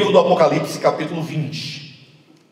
livro do Apocalipse, capítulo 20.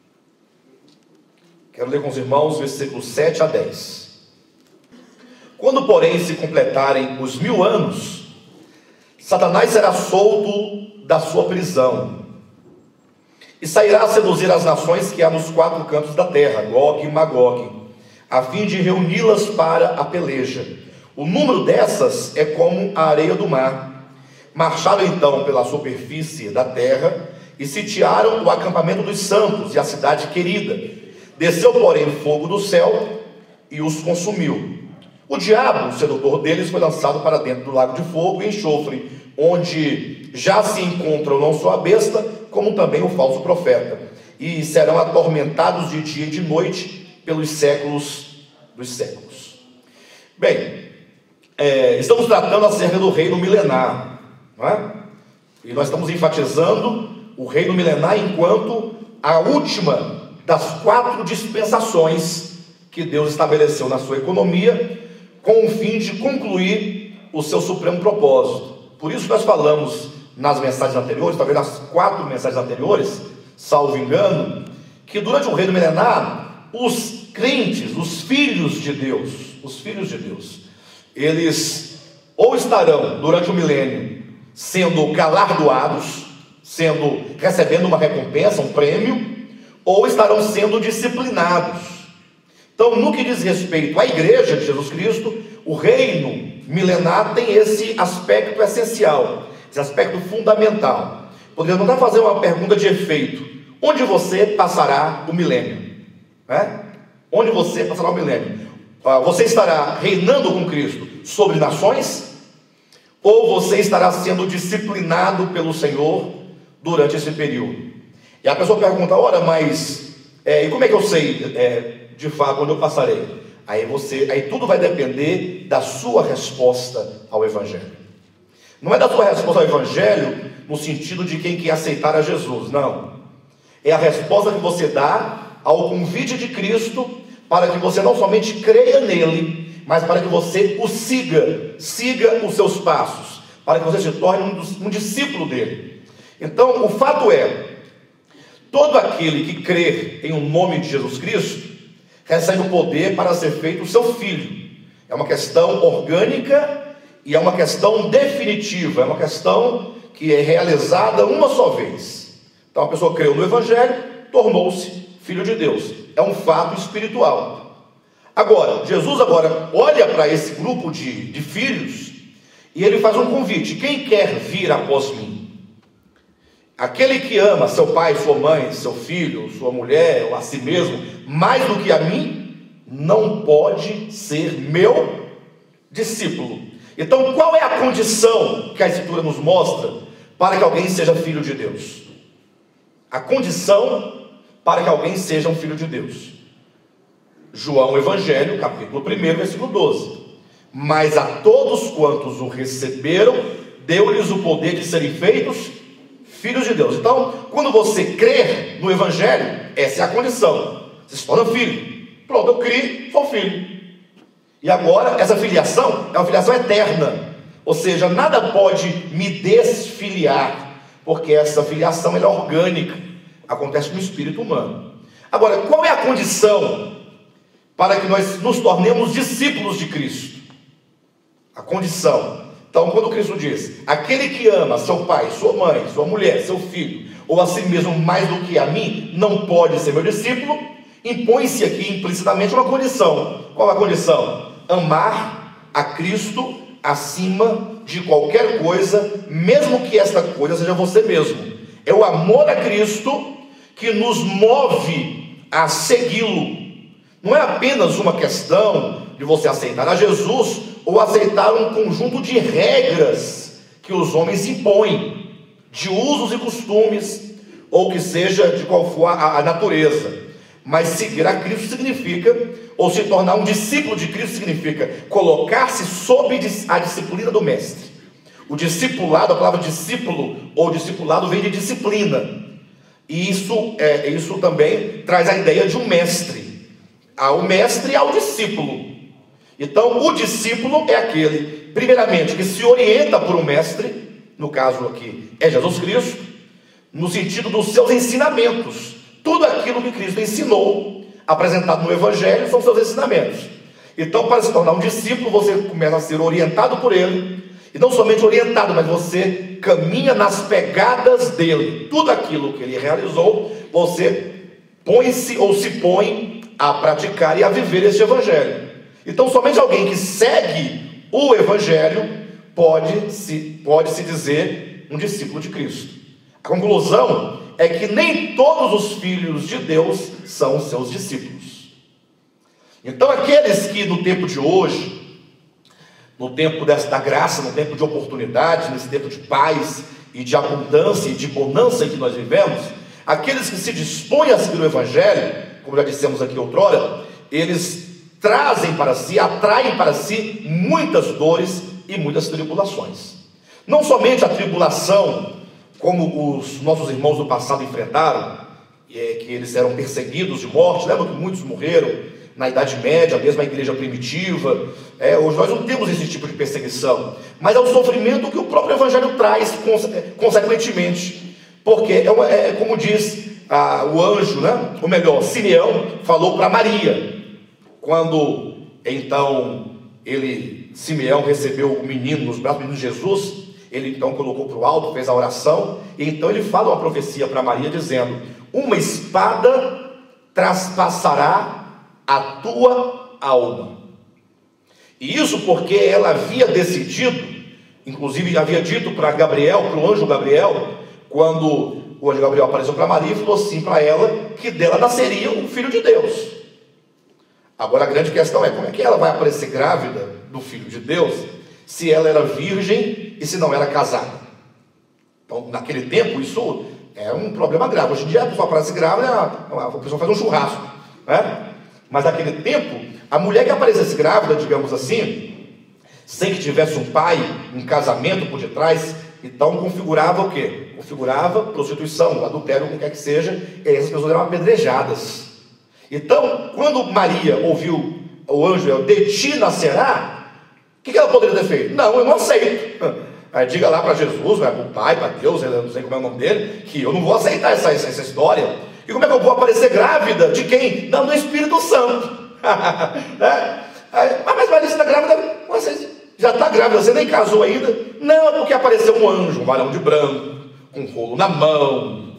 Quero ler com os irmãos versículos 7 a 10. Quando, porém, se completarem os 1000 anos, Satanás será solto da sua prisão e sairá a seduzir as nações que há nos 4 cantos da terra, Gog e Magog, a fim de reuni-las para a peleja. O número dessas é como a areia do mar. Marcharam então pela superfície da terra e sitiaram o acampamento dos santos e a cidade querida. Desceu, porém, fogo do céu e os consumiu. O diabo, o sedutor deles, foi lançado para dentro do lago de fogo e enxofre, onde já se encontram não só a besta, como também o falso profeta, e serão atormentados de dia e de noite pelos séculos dos séculos. Bem, estamos tratando acerca do reino milenar, não é? E nós estamos enfatizando o reino milenar enquanto a última das 4 dispensações que Deus estabeleceu na sua economia, com o fim de concluir o seu supremo propósito. Por isso nós falamos nas mensagens anteriores, talvez nas 4 mensagens anteriores, salvo engano, que durante o reino milenar, os crentes, os filhos de Deus, eles ou estarão durante o milênio sendo galardoados, recebendo uma recompensa, um prêmio, ou estarão sendo disciplinados. Então, no que diz respeito à igreja de Jesus Cristo, o reino milenar tem esse aspecto essencial, esse aspecto fundamental. Poderíamos não fazer uma pergunta de efeito: onde você passará o milênio? Onde você passará o milênio? Você estará reinando com Cristo sobre nações? Ou você estará sendo disciplinado pelo Senhor durante esse período? E a pessoa pergunta: ora, mas e como é que eu sei de fato onde eu passarei? Aí tudo vai depender da sua resposta ao Evangelho. Não é da sua resposta ao Evangelho no sentido de quem quer aceitar a Jesus, não. É a resposta que você dá ao convite de Cristo, para que você não somente creia nele, mas para que você o siga os seus passos, para que você se torne um discípulo dele. Então, o fato é, todo aquele que crer em o nome de Jesus Cristo, recebe o poder para ser feito o seu filho. É uma questão orgânica e é uma questão definitiva, é uma questão que é realizada uma só vez. Então a pessoa creu no Evangelho, tornou-se filho de Deus. É um fato espiritual. Agora, Jesus olha para esse grupo de filhos e ele faz um convite: quem quer vir após mim? Aquele que ama seu pai, sua mãe, seu filho, sua mulher, ou a si mesmo, mais do que a mim, não pode ser meu discípulo. Então, qual é a condição que a Escritura nos mostra para que alguém seja filho de Deus? A condição para que alguém seja um filho de Deus. João Evangelho, capítulo 1, versículo 12. Mas a todos quantos o receberam, deu-lhes o poder de serem feitos filhos de Deus. Então, quando você crer no Evangelho, essa é a condição. Você se torna filho. Pronto, eu criei, sou filho. E agora, essa filiação é uma filiação eterna. Ou seja, nada pode me desfiliar, porque essa filiação é orgânica, acontece no espírito humano. Agora, qual é a condição para que nós nos tornemos discípulos de Cristo? A condição. Então, quando Cristo diz: aquele que ama seu pai, sua mãe, sua mulher, seu filho, ou a si mesmo mais do que a mim, não pode ser meu discípulo, impõe-se aqui implicitamente uma condição. Qual é a condição? Amar a Cristo acima de qualquer coisa, mesmo que esta coisa seja você mesmo. É o amor a Cristo que nos move a segui-lo. Não é apenas uma questão de você aceitar a Jesus ou aceitar um conjunto de regras que os homens impõem, de usos e costumes, ou que seja de qual for a natureza. Mas seguir a Cristo significa, ou se tornar um discípulo de Cristo significa colocar-se sob a disciplina do mestre. O discipulado, a palavra discípulo ou discipulado vem de disciplina, e isso também traz a ideia de um mestre. Ao mestre e ao discípulo. Então, o discípulo é aquele, primeiramente, que se orienta por um mestre, no caso aqui é Jesus Cristo, no sentido dos seus ensinamentos. Tudo aquilo que Cristo ensinou, apresentado no Evangelho, são seus ensinamentos. Então, para se tornar um discípulo, você começa a ser orientado por ele, e não somente orientado, mas você caminha nas pegadas dele. Tudo aquilo que ele realizou, você põe-se ou se põe a praticar e a viver este Evangelho. Então, somente alguém que segue o Evangelho pode se dizer um discípulo de Cristo. A conclusão é que nem todos os filhos de Deus são seus discípulos. Então, aqueles que no tempo de hoje, no tempo da graça, no tempo de oportunidade, nesse tempo de paz e de abundância e de bonança em que nós vivemos, aqueles que se dispõem a seguir o Evangelho, como já dissemos aqui outrora, eles trazem para si, atraem para si muitas dores e muitas tribulações. Não somente a tribulação, como os nossos irmãos do passado enfrentaram, que eles eram perseguidos de morte, lembra que muitos morreram na Idade Média, mesmo a igreja primitiva. Hoje nós não temos esse tipo de perseguição, mas é o sofrimento que o próprio Evangelho traz, consequentemente, porque como diz o anjo, né? Ou melhor, Simeão falou para Maria, quando então Simeão recebeu o menino nos braços do menino Jesus. Ele então colocou para o alto, fez a oração, e então ele fala uma profecia para Maria, dizendo: uma espada traspassará a tua alma. E isso porque ela havia decidido, inclusive havia dito para Gabriel, para o anjo Gabriel, quando o anjo Gabriel apareceu para Maria, e falou assim para ela, que dela nasceria um filho de Deus. Agora a grande questão é, como é que ela vai aparecer grávida do filho de Deus, se ela era virgem e se não era casada? Então, naquele tempo, isso é um problema grave. Hoje em dia, a pessoa aparece grávida, a pessoa faz um churrasco, né? Mas naquele tempo, a mulher que aparecesse grávida, digamos assim, sem que tivesse um pai, um casamento por detrás, então configurava o quê? Configurava prostituição, adultério, como quer que seja, e essas pessoas eram apedrejadas. Então, quando Maria ouviu o anjo, de ti nascerá, o que ela poderia ter feito? Não, eu não aceito. Aí diga lá para Jesus, para o Pai, para Deus, eu não sei como é o nome dele, que eu não vou aceitar essa história. E como é que eu vou aparecer grávida? De quem? Não, do Espírito Santo. Mas Maria, você está grávida? Você já está grávida, você nem casou ainda? Não, é porque apareceu um anjo, um varão de branco, com um rolo na mão,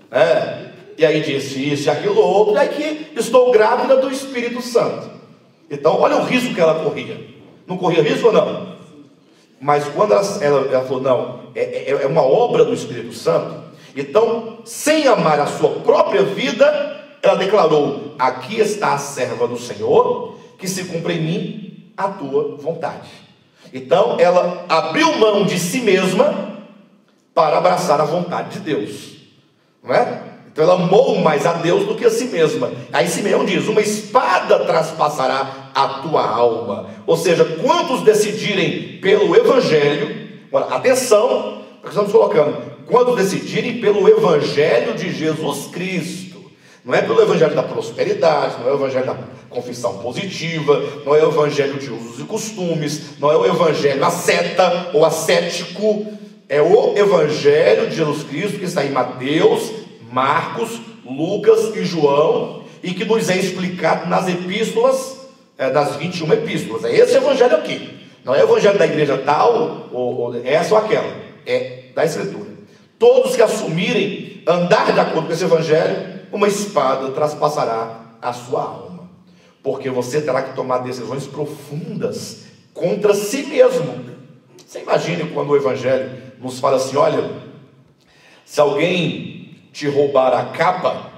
e aí disse isso e aquilo outro, e aí que estou grávida do Espírito Santo. Então, olha o risco que ela corria. Não corria risco ou não? Mas quando ela falou, não, é uma obra do Espírito Santo, então, sem amar a sua própria vida, ela declarou: aqui está a serva do Senhor, que se cumpra em mim a tua vontade. Então, ela abriu mão de si mesma para abraçar a vontade de Deus, não é? Então ela amou mais a Deus do que a si mesma. Aí Simeão diz: uma espada traspassará a tua alma. Ou seja, quantos decidirem pelo Evangelho, agora, atenção, porque estamos colocando, quantos decidirem pelo Evangelho de Jesus Cristo, não é pelo Evangelho da prosperidade, não é o Evangelho da confissão positiva, não é o Evangelho de usos e costumes, não é o Evangelho asceta ou ascético, é o Evangelho de Jesus Cristo que está em Mateus, Marcos, Lucas e João, e que nos é explicado nas epístolas, das 21 epístolas. É esse evangelho aqui, não é o evangelho da igreja tal, ou essa ou aquela, é da Escritura. Todos que assumirem andar de acordo com esse evangelho, uma espada traspassará a sua alma, porque você terá que tomar decisões profundas contra si mesmo. Você imagine quando o evangelho nos fala assim: olha, se alguém te roubar a capa,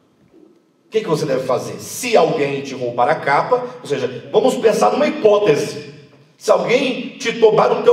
o que você deve fazer? Se alguém te roubar a capa, ou seja, vamos pensar numa hipótese: se alguém te tomar o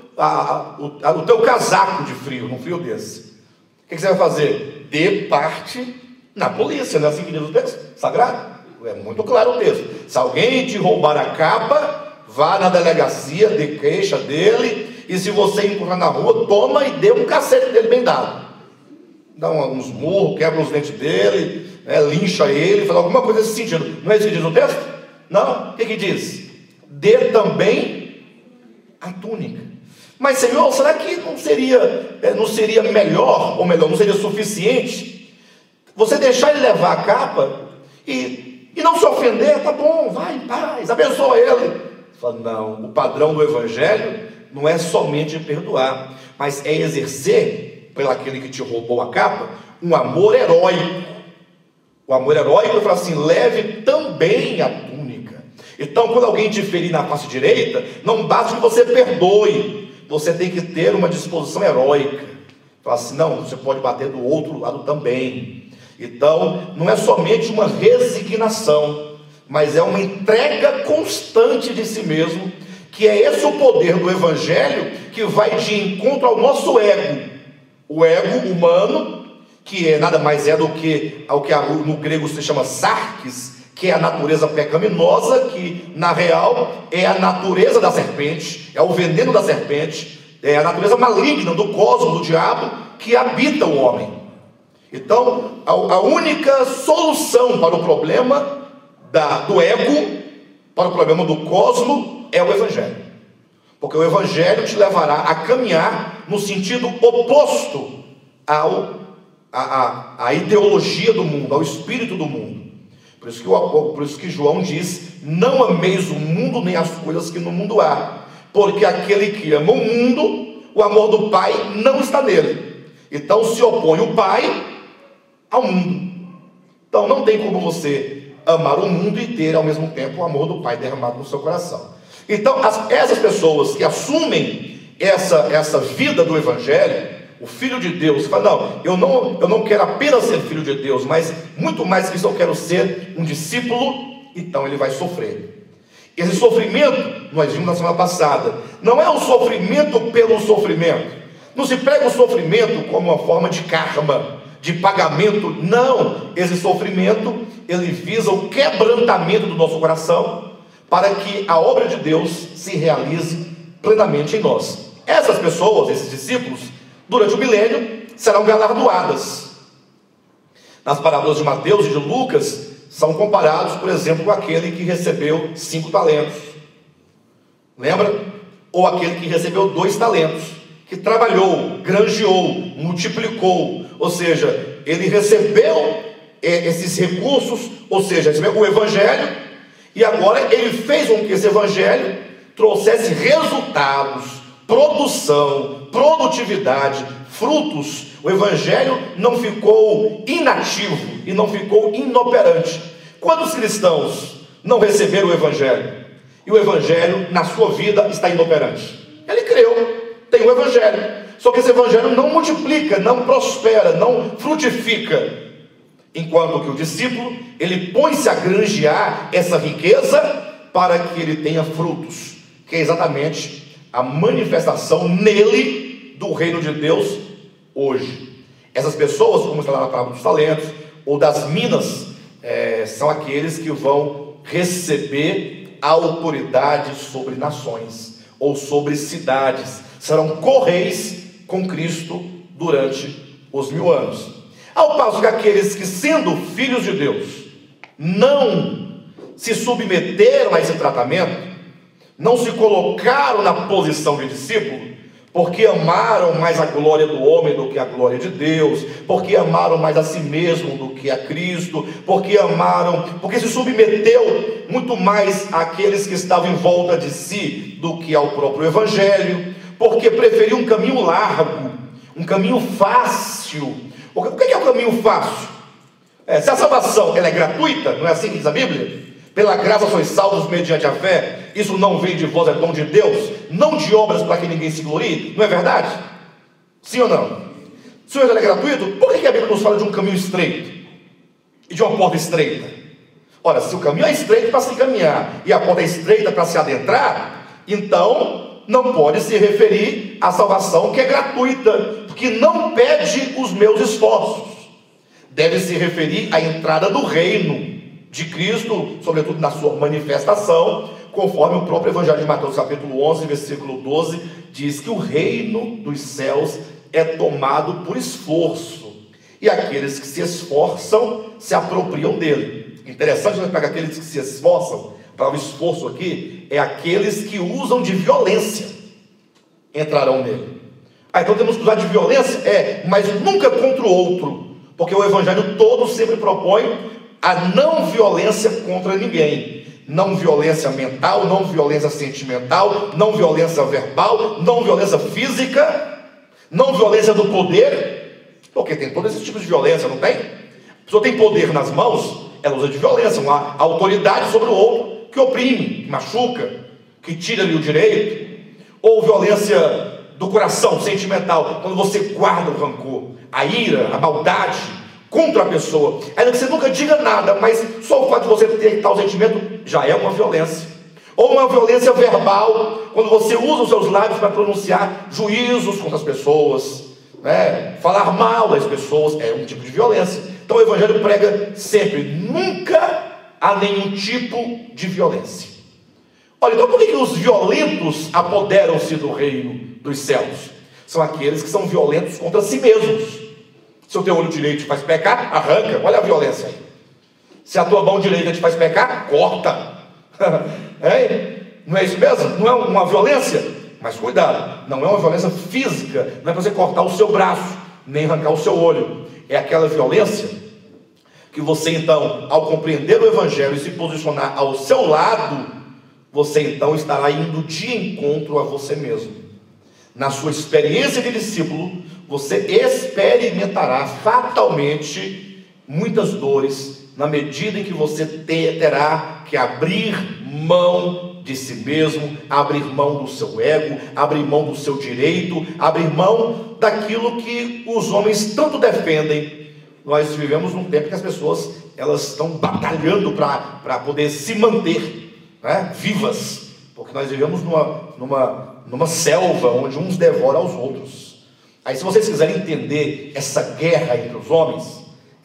teu casaco de frio, num frio desse, o que você vai fazer? Dê parte na polícia, não é assim que diz o texto sagrado? É muito claro o texto. Se alguém te roubar a capa, vá na delegacia, dê queixa dele, e se você encontrar na rua, toma e dê um cacete dele bem dado. Dá uns murros, quebra os dentes dele, lincha ele, faz alguma coisa nesse sentido. Não é isso que diz o texto? Não. O que diz? Dê também a túnica. Mas, Senhor, será que não seria melhor, ou melhor, não seria suficiente você deixar ele levar a capa e não se ofender? Tá bom, vai em paz, abençoa ele. Fala, não, o padrão do Evangelho não é somente perdoar, mas é exercer, pelo aquele que te roubou a capa, um amor heróico. O amor heróico, ele fala assim, leve também a túnica. Então, quando alguém te ferir na face direita, não basta que você perdoe, você tem que ter uma disposição heróica. Fala assim, não, você pode bater do outro lado também. Então, não é somente uma resignação, mas é uma entrega constante de si mesmo, que é esse o poder do Evangelho, que vai de encontro ao nosso ego. O ego humano, que nada mais é do que ao que no grego se chama sarkis, que é a natureza pecaminosa, que na real é a natureza da serpente, é o veneno da serpente, é a natureza maligna do cosmos, do diabo, que habita o homem. Então, a única solução para o problema do ego, para o problema do cosmos, é o Evangelho. Porque o Evangelho te levará a caminhar no sentido oposto à ideologia do mundo, ao espírito do mundo. Por isso que João diz, não ameis o mundo nem as coisas que no mundo há, porque aquele que ama o mundo, o amor do Pai não está nele. Então se opõe o Pai ao mundo. Então não tem como você amar o mundo e ter ao mesmo tempo o amor do Pai derramado no seu coração. Então essas pessoas que assumem essa vida do Evangelho, o Filho de Deus, fala, não, eu não quero apenas ser Filho de Deus, mas muito mais que isso, eu quero ser um discípulo. Então ele vai sofrer. Esse sofrimento, nós vimos na semana passada, não é o sofrimento pelo sofrimento. Não se prega o sofrimento como uma forma de karma, de pagamento. Não, esse sofrimento, ele visa o quebrantamento do nosso coração, para que a obra de Deus se realize plenamente em nós. Essas pessoas, esses discípulos, durante o milênio, serão galardoadas. Nas parábolas de Mateus e de Lucas, são comparados, por exemplo, com aquele que recebeu 5 talentos. Lembra? Ou aquele que recebeu 2 talentos, que trabalhou, granjeou, multiplicou. Ou seja, ele recebeu esses recursos, ou seja, recebeu o Evangelho, e agora ele fez com que esse Evangelho trouxesse resultados, produção, produtividade, frutos. O Evangelho não ficou inativo e não ficou inoperante. Quantos cristãos não receberam o Evangelho? E o Evangelho na sua vida está inoperante. Ele creu, tem o Evangelho, só que esse Evangelho não multiplica, não prospera, não frutifica. Enquanto que o discípulo, ele põe-se a granjear essa riqueza para que ele tenha frutos, que é exatamente a manifestação nele do reino de Deus hoje. Essas pessoas, como está lá na parábola dos talentos ou das minas, são aqueles que vão receber autoridade sobre nações ou sobre cidades, serão co-reis com Cristo durante os 1000 anos. Ao passo que aqueles que, sendo filhos de Deus, não se submeteram a esse tratamento, não se colocaram na posição de discípulo, porque amaram mais a glória do homem do que a glória de Deus, porque amaram mais a si mesmo do que a Cristo, porque se submeteu muito mais àqueles que estavam em volta de si do que ao próprio Evangelho, porque preferiu um caminho largo, um caminho fácil. O que é o caminho fácil? Se a salvação ela é gratuita, não é assim que diz a Bíblia? Pela graça sois salvos mediante a fé, isso não vem de vós, é dom de Deus, não de obras para que ninguém se glorie, não é verdade? Sim ou não? Se o Evangelho é gratuito, por que a Bíblia nos fala de um caminho estreito e de uma porta estreita? Ora, se o caminho é estreito para se caminhar e a porta é estreita para se adentrar, então não pode se referir à salvação que é gratuita, porque não pede os meus esforços. Deve se referir à entrada do reino de Cristo, sobretudo na sua manifestação, conforme o próprio Evangelho de Mateus capítulo 11, versículo 12, diz que o reino dos céus é tomado por esforço, e aqueles que se esforçam se apropriam dele. Interessante, nós pegar aqueles que se esforçam, para o esforço aqui, é aqueles que usam de violência. entrarão nele. Então temos que usar de violência? Mas nunca contra o outro, porque o evangelho todo sempre propõe a não violência contra ninguém. Não violência mental, não violência sentimental, não violência verbal, não violência física, não violência do poder, porque tem todos esses tipos de violência, não tem? A pessoa tem poder nas mãos, ela usa de violência, uma autoridade sobre o outro, que oprime, que machuca, que tira-lhe o direito. Ou violência do coração, sentimental, quando você guarda o rancor, a ira, a maldade contra a pessoa, ainda que você nunca diga nada, mas só o fato de você ter tal sentimento já é uma violência. Ou uma violência verbal, quando você usa os seus lábios para pronunciar juízos contra as pessoas, falar mal das pessoas, é um tipo de violência. Então o evangelho prega sempre, nunca há nenhum tipo de violência. Olha, então por que os violentos apoderam-se do reino dos céus? São aqueles que são violentos contra si mesmos. Se o teu olho direito te faz pecar, arranca, olha a violência aí. Se a tua mão direita te faz pecar, corta. Não é isso mesmo? Não é uma violência? Mas cuidado, não é uma violência física, não é para você cortar o seu braço, nem arrancar o seu olho. É aquela violência que você então, ao compreender o evangelho e se posicionar ao seu lado, você então estará indo de encontro a você mesmo. Na sua experiência de discípulo, você experimentará fatalmente muitas dores, na medida em que você terá que abrir mão de si mesmo, abrir mão do seu ego, abrir mão do seu direito, abrir mão daquilo que os homens tanto defendem. Nós vivemos num tempo que as pessoas elas estão batalhando para poder se manter vivas, porque nós vivemos numa selva onde uns devoram aos outros. Aí, se vocês quiserem entender essa guerra entre os homens,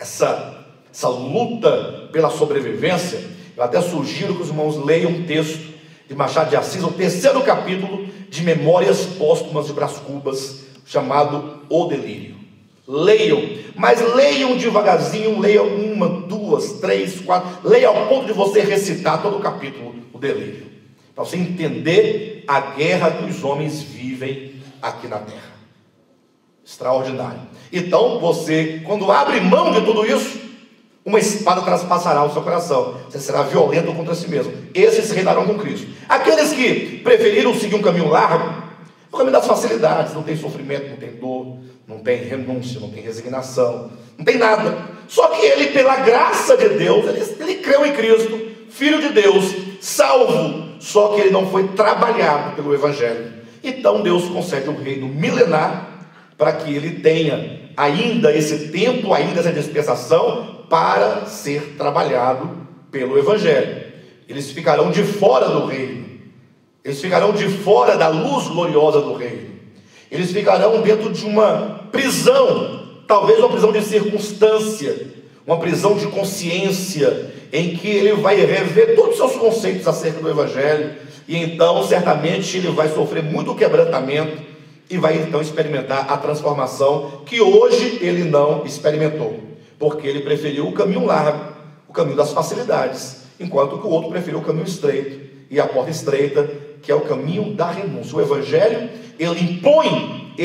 essa luta pela sobrevivência, eu até sugiro que os irmãos leiam um texto de Machado de Assis, o 3º capítulo de Memórias Póstumas de Brás Cubas, chamado O Delírio. Leiam, mas leiam devagarzinho, leiam 1, 2, 3, 4, leiam ao ponto de você recitar todo o capítulo, O Delírio, para você entender a guerra que os homens vivem aqui na terra. Extraordinário. Então você, quando abre mão de tudo isso, uma espada traspassará o seu coração. Você será violento contra si mesmo. Esses reinarão com Cristo. Aqueles que preferiram seguir um caminho largo, o caminho das facilidades, não tem sofrimento, não tem dor, não tem renúncia, não tem resignação, não tem nada. Só que ele, pela graça de Deus, ele creu em Cristo, Filho de Deus, salvo, só que ele não foi trabalhado pelo evangelho. Então Deus concede um reino milenar para que ele tenha ainda esse tempo, ainda essa dispensação para ser trabalhado pelo evangelho. Eles ficarão de fora do reino, eles ficarão de fora da luz gloriosa do reino, eles ficarão dentro de uma prisão, talvez uma prisão de circunstância, uma prisão de consciência, em que ele vai rever todos os seus conceitos acerca do evangelho, e então certamente ele vai sofrer muito quebrantamento, e vai então experimentar a transformação que hoje ele não experimentou, porque ele preferiu o caminho largo, o caminho das facilidades, enquanto que o outro preferiu o caminho estreito, e a porta estreita, que é o caminho da renúncia. O evangelho, ele impõe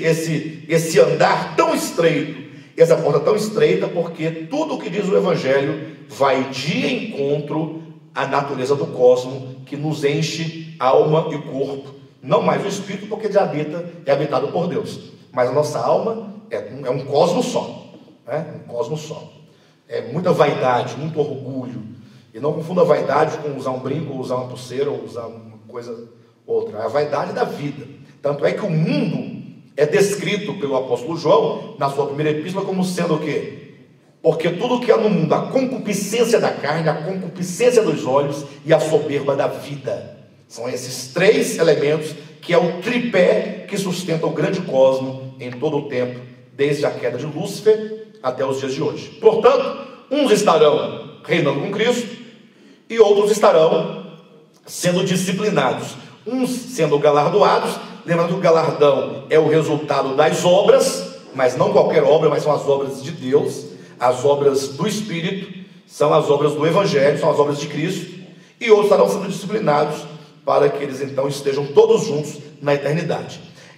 esse andar tão estreito, essa porta tão estreita, porque tudo o que diz o evangelho vai de encontro à natureza do cosmos, que nos enche alma e corpo. Não mais o espírito, porque é habitado por Deus, mas a nossa alma é um cosmos só, um cosmos só. É muita vaidade, muito orgulho, e não confunda vaidade com usar um brinco, ou usar uma pulseira, ou usar uma coisa outra. É a vaidade da vida. Tanto é que o mundo é descrito pelo apóstolo João, na sua primeira epístola, como sendo o quê? Porque tudo que há no mundo, a concupiscência da carne, a concupiscência dos olhos e a soberba da vida. São esses 3 elementos que é o tripé que sustenta o grande cosmo em todo o tempo, desde a queda de Lúcifer até os dias de hoje. Portanto, uns estarão reinando com Cristo e outros estarão sendo disciplinados, uns sendo galardoados. Lembrando que o galardão é o resultado das obras, mas não qualquer obra, mas são as obras de Deus, as obras do Espírito, são as obras do Evangelho, são as obras de Cristo, e outros estarão sendo disciplinados para que eles então estejam todos juntos na eternidade.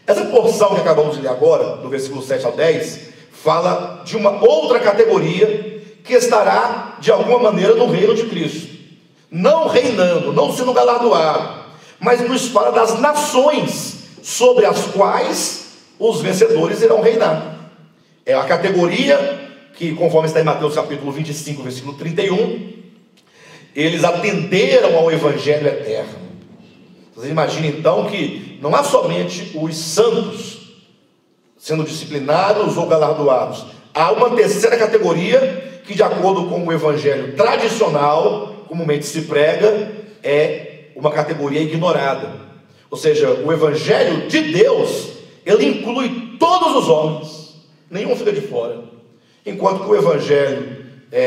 Essa porção que acabamos de ler agora, do versículo 7 ao 10, fala de uma outra categoria que estará, de alguma maneira, no reino de Cristo. Não reinando, não sendo galardoado, mas nos fala das nações sobre as quais os vencedores irão reinar. É a categoria que, conforme está em Mateus capítulo 25, versículo 31, eles atenderam ao Evangelho eterno. Vocês imaginem então que não há somente os santos sendo disciplinados ou galardoados. Há uma terceira categoria que, de acordo com o Evangelho tradicional, comumente se prega, é uma categoria ignorada. Ou seja, o Evangelho de Deus, ele inclui todos os homens, nenhum fica de fora. Enquanto que o Evangelho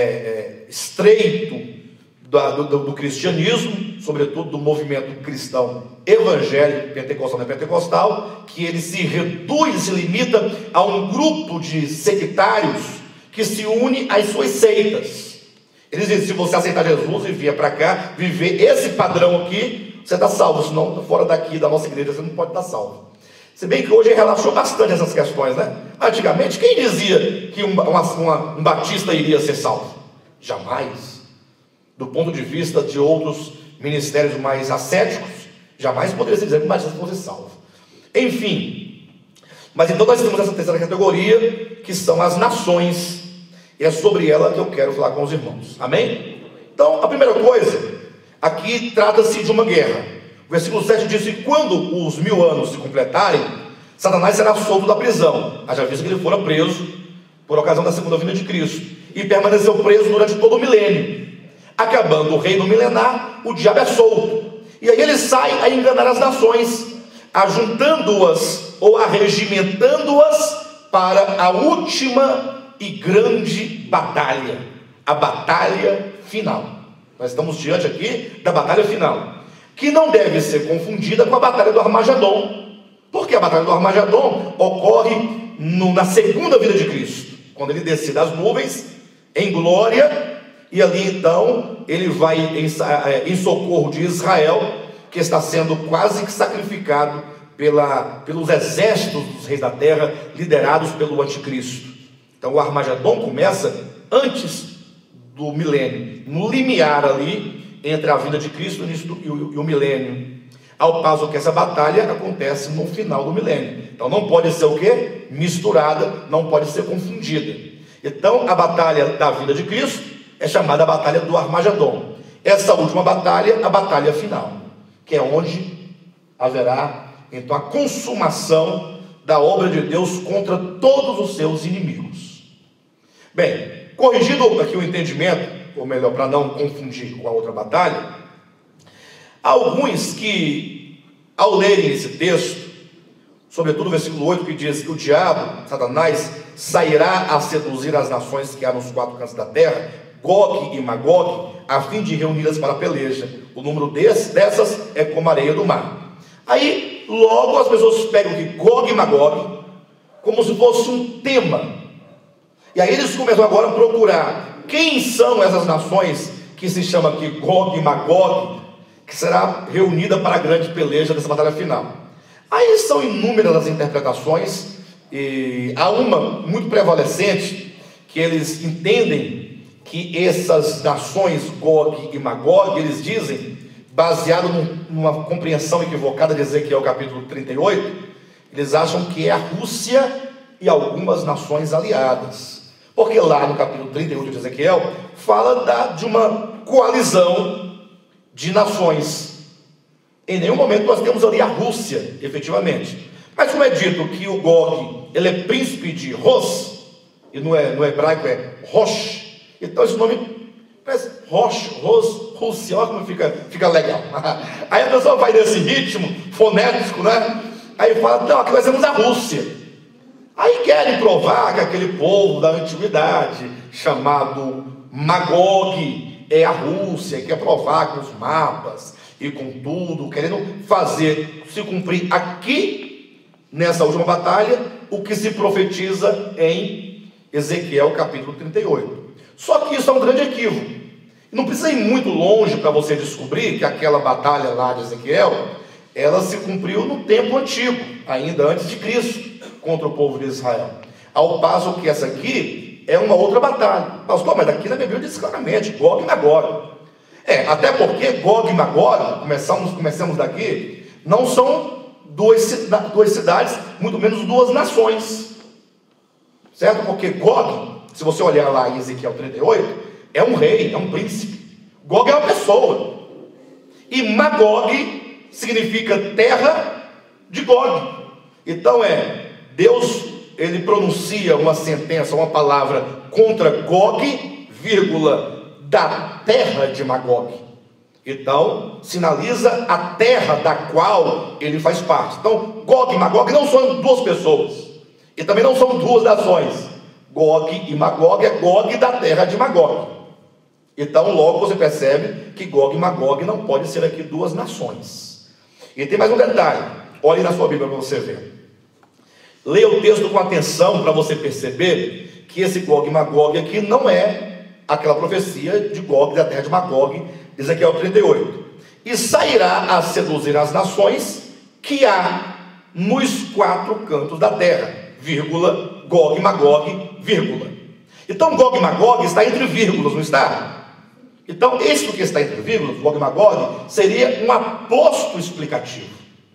estreito do cristianismo, sobretudo do movimento cristão evangélico, pentecostal, não é pentecostal, que ele se reduz, se limita a um grupo de sectários que se une às suas seitas. Eles dizem: se você aceitar Jesus e vier para cá, viver esse padrão aqui, você está salvo, senão fora daqui da nossa igreja você não pode estar salvo. Se bem que hoje relaxou bastante essas questões, né? Antigamente, quem dizia que um batista iria ser salvo? Jamais. Do ponto de vista de outros ministérios mais ascéticos, jamais poderia se dizer que um batista fosse salvo. Enfim, mas então nós temos essa terceira categoria, que são as nações, e é sobre ela que eu quero falar com os irmãos. Amém? Então, a primeira coisa, aqui trata-se de uma guerra. O versículo 7 diz que quando os 1000 anos se completarem, Satanás será solto da prisão. Haja visto que ele fora preso por ocasião da segunda vinda de Cristo, e permaneceu preso durante todo o milênio. Acabando o reino milenar, o diabo é solto, e aí ele sai a enganar as nações, ajuntando-as ou arregimentando-as para a última e grande batalha, a batalha final. Nós estamos diante aqui da batalha final, que não deve ser confundida com a batalha do Armagedon, porque a batalha do Armagedon ocorre na segunda vinda de Cristo, quando ele desce das nuvens em glória, e ali então ele vai em socorro de Israel, que está sendo quase que sacrificado pelos exércitos dos reis da terra, liderados pelo anticristo. Então o Armagedon começa antes do milênio, no limiar ali entre a vinda de Cristo e o milênio, ao passo que essa batalha acontece no final do milênio. Então não pode ser o quê? Misturada, não pode ser confundida. Então a batalha da vinda de Cristo é chamada a batalha do Armagedon. Essa última batalha, a batalha final, que é onde haverá então a consumação da obra de Deus contra todos os seus inimigos. Bem, corrigindo aqui o entendimento, ou melhor, para não confundir com a outra batalha, há alguns que, ao lerem esse texto, sobretudo o versículo 8, que diz que o diabo, Satanás, sairá a seduzir as nações que há nos 4 cantos da terra, Gog e Magog, a fim de reuni-las para a peleja. O número dessas é como a areia do mar. Aí, logo as pessoas pegam que Gog e Magog, como se fosse um tema. E aí eles começam agora a procurar quem são essas nações que se chama aqui Gog e Magog, que será reunida para a grande peleja dessa batalha final. Aí são inúmeras as interpretações, e há uma muito prevalecente, que eles entendem que essas nações Gog e Magog, eles dizem, baseado numa compreensão equivocada de Ezequiel capítulo 38, eles acham que é a Rússia e algumas nações aliadas, porque lá no capítulo 38 de Ezequiel fala de uma coalizão de nações. Em nenhum momento nós temos ali a Rússia, efetivamente, mas como é dito que o Gog, ele é príncipe de Ros, e no hebraico é Rosh, então esse nome parece Rússia, olha como fica legal. Aí a pessoa vai nesse ritmo fonético, né? Aí fala: não, aqui nós temos a Rússia. Aí querem provar que aquele povo da antiguidade, chamado Magog, é a Rússia, quer provar com os mapas e com tudo, querendo fazer se cumprir aqui, nessa última batalha, o que se profetiza em Ezequiel capítulo 38. Só que isso é um grande equívoco. Não precisa ir muito longe para você descobrir que aquela batalha lá de Ezequiel ela se cumpriu no tempo antigo, ainda antes de Cristo, contra o povo de Israel. Ao passo que essa aqui é uma outra batalha. Pastor, mas aqui na Bíblia diz claramente, Gog e Magog. Até porque Gog e Magog, começamos daqui, não são duas cidades, muito menos duas nações. Certo? Porque Gog, se você olhar lá em Ezequiel 38, é um rei, é um príncipe. Gog é uma pessoa. E Magog significa terra de Gog. Então Deus, ele pronuncia uma sentença, uma palavra contra Gog, da terra de Magog. Então, sinaliza a terra da qual ele faz parte. Então, Gog e Magog não são duas pessoas. E também não são duas nações. Gog e Magog é Gog da terra de Magog. Então, logo você percebe que Gog e Magog não pode ser aqui duas nações. E tem mais um detalhe. Olhe na sua Bíblia para você ver. Leia o texto com atenção para você perceber que esse Gog e Magog aqui não é aquela profecia de Gog da terra de Magog, Ezequiel 38. E sairá a seduzir as nações que há nos quatro cantos da terra, vírgula, Gog e Magog, vírgula. Então Gog e Magog está entre vírgulas, não está? Então isso que está entre vírgulas, Gog e Magog, seria um aposto explicativo.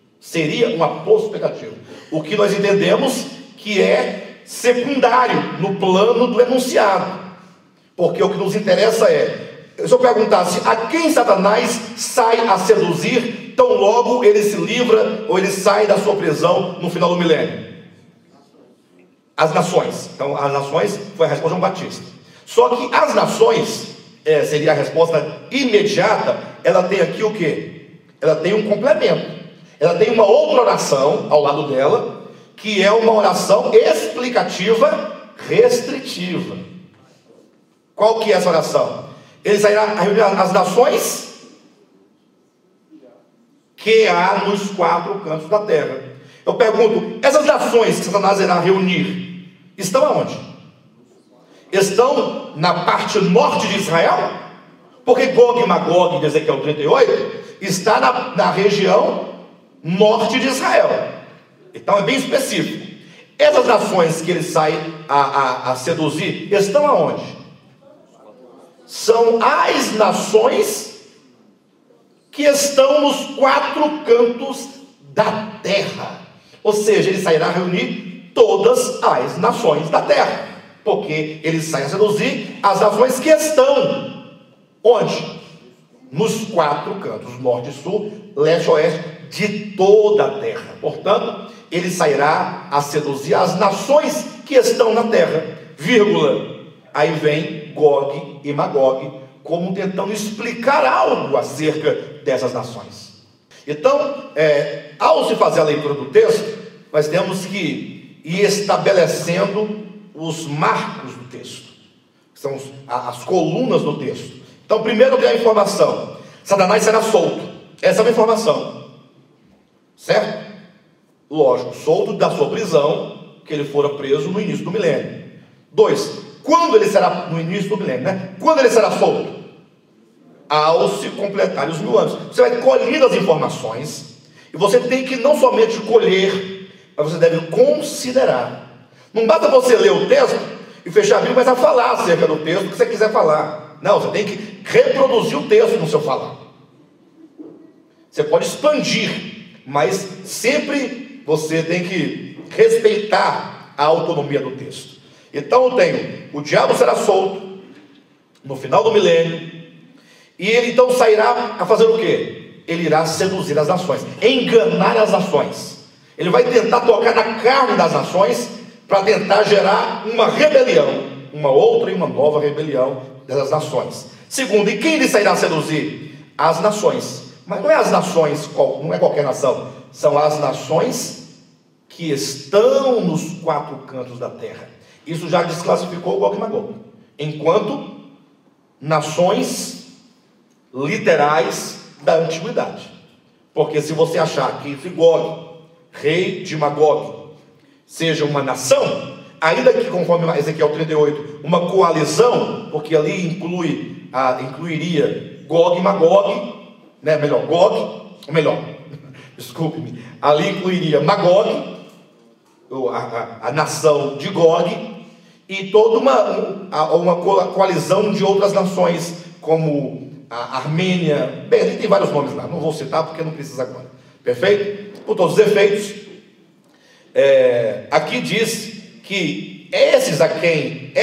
O que nós entendemos que é secundário no plano do enunciado. Porque o que nos interessa se eu perguntasse a quem Satanás sai a seduzir, tão logo ele se livra ou ele sai da sua prisão no final do milênio? As nações. Então as nações foi a resposta de João Batista. Só que as nações, seria a resposta imediata, ela tem aqui o quê? Ela tem um complemento. Ela tem uma outra oração ao lado dela, que é uma oração explicativa restritiva. Qual que é essa oração? Ele sairá a reunir as nações que há nos quatro cantos da terra. Eu pergunto, essas nações que Satanás irá reunir, estão aonde? Estão na parte norte de Israel? Porque Gog e Magog, de Ezequiel 38, está na região norte de Israel. Então é bem específico. Essas nações que ele sai a seduzir, estão aonde? São as nações que estão nos quatro cantos da terra. Ou seja, ele sairá a reunir todas as nações da terra, porque ele sai a seduzir as nações que estão onde? Nos quatro cantos, norte, sul, leste, oeste, de toda a terra. Portanto, ele sairá a seduzir as nações que estão na terra, vírgula. Aí vem Gog e Magog, como tentando explicar algo acerca dessas nações. Então, ao se fazer a leitura do texto, nós temos que ir estabelecendo os marcos do texto, que são as colunas do texto. Então, primeiro tem a informação: Satanás será solto. Essa é uma informação, certo? Lógico, solto da sua prisão, que ele fora preso no início do milênio. 2. Quando ele será, no início do milênio, né? Quando ele será solto? Ao se completarem os 1000 anos. Você vai colher as informações, e você tem que não somente colher, mas você deve considerar. Não basta você ler o texto e fechar a Bíblia e começar a falar acerca do texto que você quiser falar. Não, você tem que reproduzir o texto no seu falar. Você pode expandir, mas sempre você tem que respeitar a autonomia do texto. Então eu tenho: o diabo será solto no final do milênio, e ele então sairá a fazer o quê? Ele irá seduzir as nações, enganar as nações. Ele vai tentar tocar na carne das nações para tentar gerar uma rebelião, uma outra e uma nova rebelião dessas nações. Segundo, e quem ele sairá a seduzir? As nações. Mas não é as nações, não é qualquer nação, são as nações que estão nos quatro cantos da terra. Isso já desclassificou Gog e Magog enquanto nações literais da antiguidade. Porque se você achar que Gog, rei de Magog, seja uma nação, ainda que, conforme Ezequiel 38, uma coalizão, porque ali incluiria Gog e Magog, né? desculpe-me, ali incluiria Magog, a nação de Gog, e toda uma coalizão de outras nações, como a Armênia. Bem, ali tem vários nomes lá, não vou citar porque não precisa agora. Perfeito? Por todos os efeitos, aqui diz que essas a quem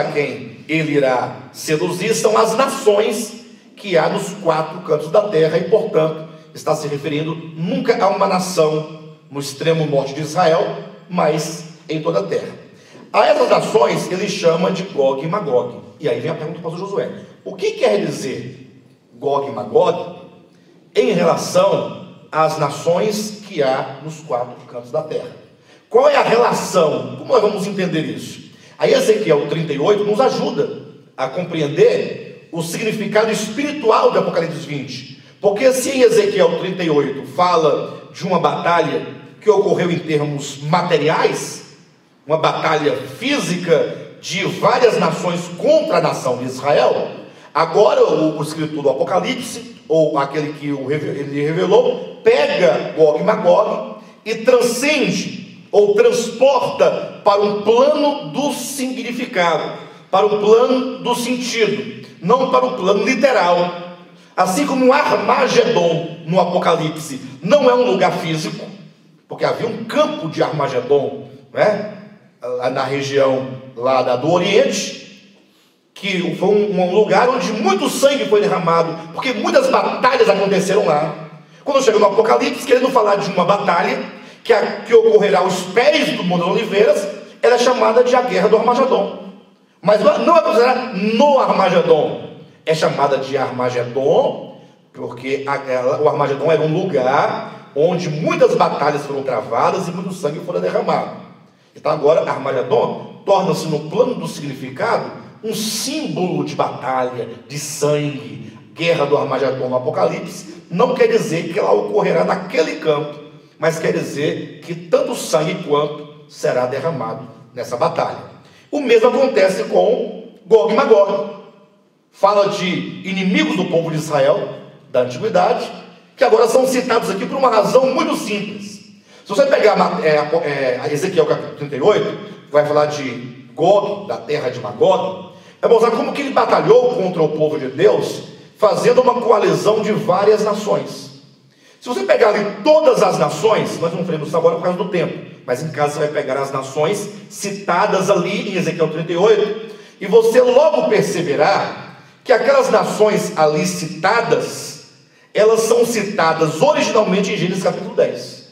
ele irá seduzir são as nações que há nos 4 cantos da terra, e portanto está se referindo nunca a uma nação no extremo norte de Israel, mas em toda a terra. A essas nações ele chama de Gog e Magog. E aí vem a pergunta para o Josué: o que quer dizer Gog e Magog em relação às nações que há nos 4 cantos da terra? Qual é a relação? Como nós vamos entender isso? Aí Ezequiel 38 nos ajuda a compreender o significado espiritual de Apocalipse 20. Porque se em Ezequiel 38 fala de uma batalha que ocorreu em termos materiais, uma batalha física de várias nações contra a nação de Israel, agora o escritor do Apocalipse, ou aquele que ele revelou, pega Gog e Magog e transcende, ou transporta para um plano do significado, para um plano do sentido, não para o plano literal. Assim como Armagedon no Apocalipse não é um lugar físico, porque havia um campo de Armagedon, né? Na região lá do Oriente, que foi um lugar onde muito sangue foi derramado, porque muitas batalhas aconteceram lá. Quando chega no Apocalipse, querendo falar de uma batalha que ocorrerá aos pés do Monte das Oliveiras, ela é chamada de a Guerra do Armagedon. Mas não é considerada no Armagedon, é chamada de Armagedon, porque o Armagedon era um lugar onde muitas batalhas foram travadas e muito sangue foi derramado. Então agora Armagedon torna-se, no plano do significado, um símbolo de batalha, de sangue. Guerra do Armagedon no Apocalipse não quer dizer que ela ocorrerá naquele campo, mas quer dizer que tanto sangue quanto será derramado nessa batalha. O mesmo acontece com Gog e Magog. Fala de inimigos do povo de Israel da antiguidade, que agora são citados aqui por uma razão muito simples. Se você pegar Ezequiel capítulo 38, vai falar de Gog, da terra de Magog, vai mostrar como que ele batalhou contra o povo de Deus, fazendo uma coalizão de várias nações. Se você pegar ali todas as nações, nós não faremos isso agora por causa do tempo, mas em casa você vai pegar as nações citadas ali em Ezequiel 38, e você logo perceberá que aquelas nações ali citadas, elas são citadas originalmente em Gênesis capítulo 10.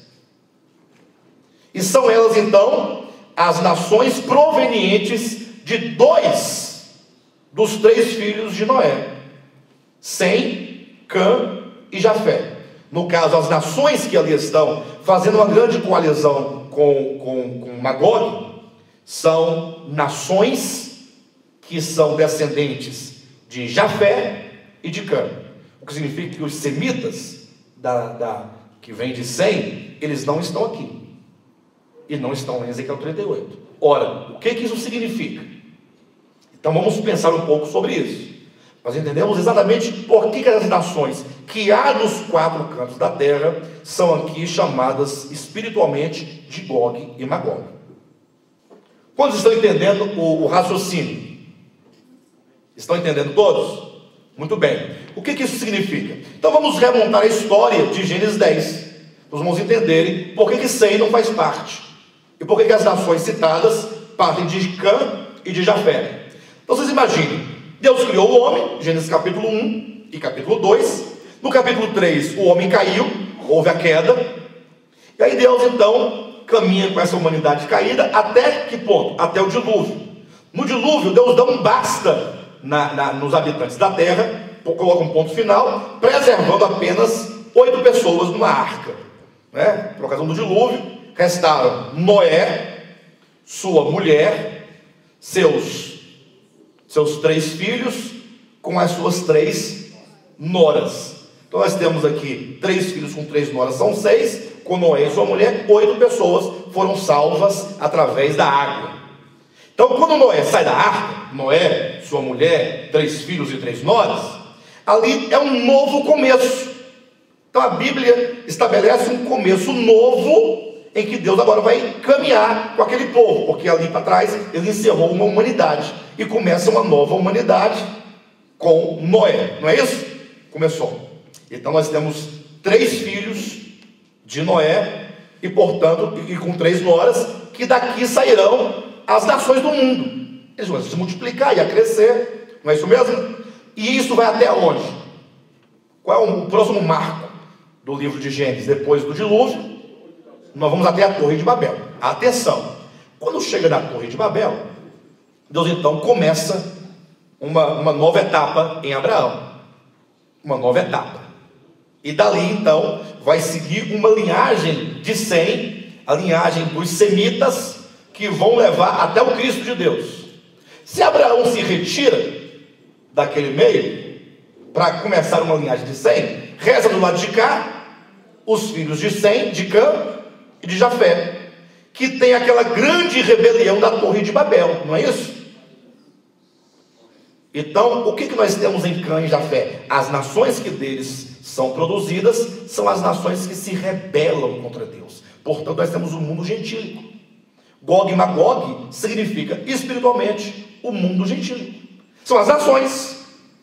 E são elas então as nações provenientes de 2 dos 3 filhos de Noé, Sem, Cã e Jafé. No caso, as nações que ali estão fazendo uma grande coalizão com Magog são nações que são descendentes de Jafé e de Cã. O que significa que os semitas que vêm de Sem, eles não estão aqui. E não estão em Ezequiel 38. Ora, o que isso significa? Então vamos pensar um pouco sobre isso. Nós entendemos exatamente por que as nações que há nos 4 cantos da terra são aqui chamadas espiritualmente de Gog e Magog. Quantos estão entendendo o raciocínio? Estão entendendo todos? Muito bem. O que isso significa? Então vamos remontar a história de Gênesis 10. Nós vamos entenderem por que Sem não faz parte. E por que as nações citadas partem de Cã e de Jafé. Então vocês imaginem, Deus criou o homem, Gênesis capítulo 1 e capítulo 2. No capítulo 3 o homem caiu, houve a queda. E aí Deus então caminha com essa humanidade caída até que ponto? Até o dilúvio. No dilúvio Deus dá um basta nos habitantes da terra, coloca um ponto final, preservando apenas 8 pessoas numa arca, né? Por ocasião do dilúvio restaram Noé, sua mulher, seus 3 filhos, com as suas 3 noras. Então nós temos aqui 3 filhos com 3 noras, são 6, com Noé e sua mulher, 8 pessoas foram salvas através da água. Então quando Noé sai da arca, Noé, sua mulher, 3 filhos e 3 noras, ali é um novo começo. Então a Bíblia estabelece um começo novo, em que Deus agora vai caminhar com aquele povo, porque ali para trás ele encerrou uma humanidade, e começa uma nova humanidade com Noé, não é isso? Começou. Então nós temos 3 filhos de Noé, e portanto, e com 3 noras, que daqui sairão as nações do mundo. Eles vão se multiplicar e a crescer, não é isso mesmo? E isso vai até onde? Qual é o próximo marco do livro de Gênesis? Depois do dilúvio, nós vamos até a Torre de Babel. Atenção, quando chega na Torre de Babel, Deus então começa uma nova etapa em Abraão. Uma nova etapa. E dali então vai seguir uma linhagem de Sem, a linhagem dos semitas, que vão levar até o Cristo de Deus. Se Abraão se retira daquele meio, para começar uma linhagem de Sem, reza do lado de cá os filhos de Sem, de Cã e de Jafé, que tem aquela grande rebelião da Torre de Babel, não é isso? Então, o que nós temos em Cã e Jafé? As nações que deles são produzidas são as nações que se rebelam contra Deus. Portanto, nós temos o mundo gentílico. Gog e Magog significa espiritualmente o mundo gentílico. São as nações.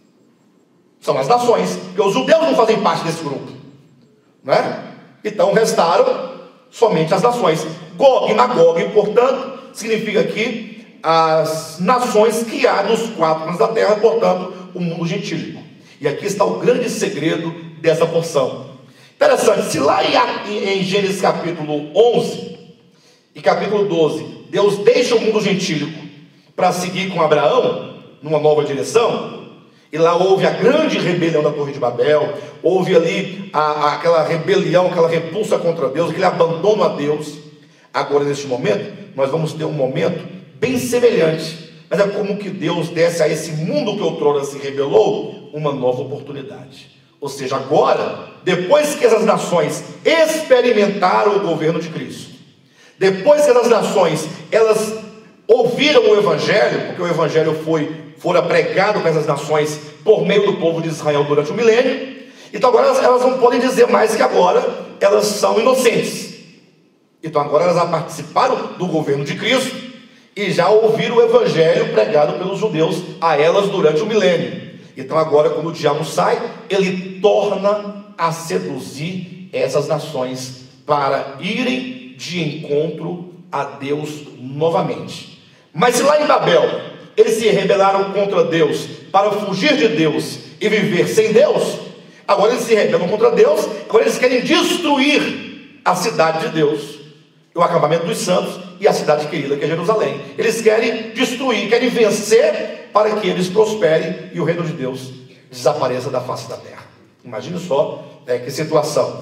São as nações, porque os judeus não fazem parte desse grupo, não é? Então restaram somente as nações. Gog e Magog, portanto, significa aqui as nações que há nos 4 cantos da terra, portanto, o mundo gentílico. E aqui está o grande segredo dessa porção. Interessante, se lá em Gênesis capítulo 11 e capítulo 12, Deus deixa o mundo gentílico para seguir com Abraão numa nova direção, e lá houve a grande rebelião da Torre de Babel, houve ali aquela rebelião, aquela repulsa contra Deus, aquele abandono a Deus. Agora, neste momento, nós vamos ter um momento bem semelhante, mas é como que Deus desse a esse mundo que outrora se rebelou uma nova oportunidade. Ou seja, agora, depois que essas nações experimentaram o governo de Cristo, depois que essas nações elas ouviram o Evangelho, porque o Evangelho fora pregado para essas nações por meio do povo de Israel durante o milênio, então agora elas não podem dizer mais que agora elas são inocentes. Então agora elas já participaram do governo de Cristo e já ouviram o Evangelho pregado pelos judeus a elas durante o milênio. Então agora, quando o diabo sai, ele torna a seduzir essas nações para irem de encontro a Deus novamente. Mas se lá em Babel eles se rebelaram contra Deus para fugir de Deus e viver sem Deus, agora eles se rebelam contra Deus, agora eles querem destruir a cidade de Deus, o acampamento dos santos e a cidade querida que é Jerusalém. Eles querem destruir, querem vencer para que eles prosperem e o reino de Deus desapareça da face da terra. Imagine só que situação.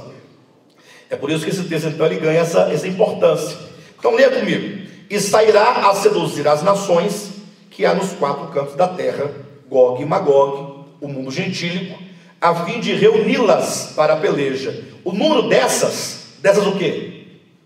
É por isso que esse texto então ele ganha essa importância. Então leia comigo. E sairá a seduzir as nações que há nos 4 cantos da terra, Gog e Magog, o mundo gentílico, a fim de reuni-las para a peleja. O número dessas o quê?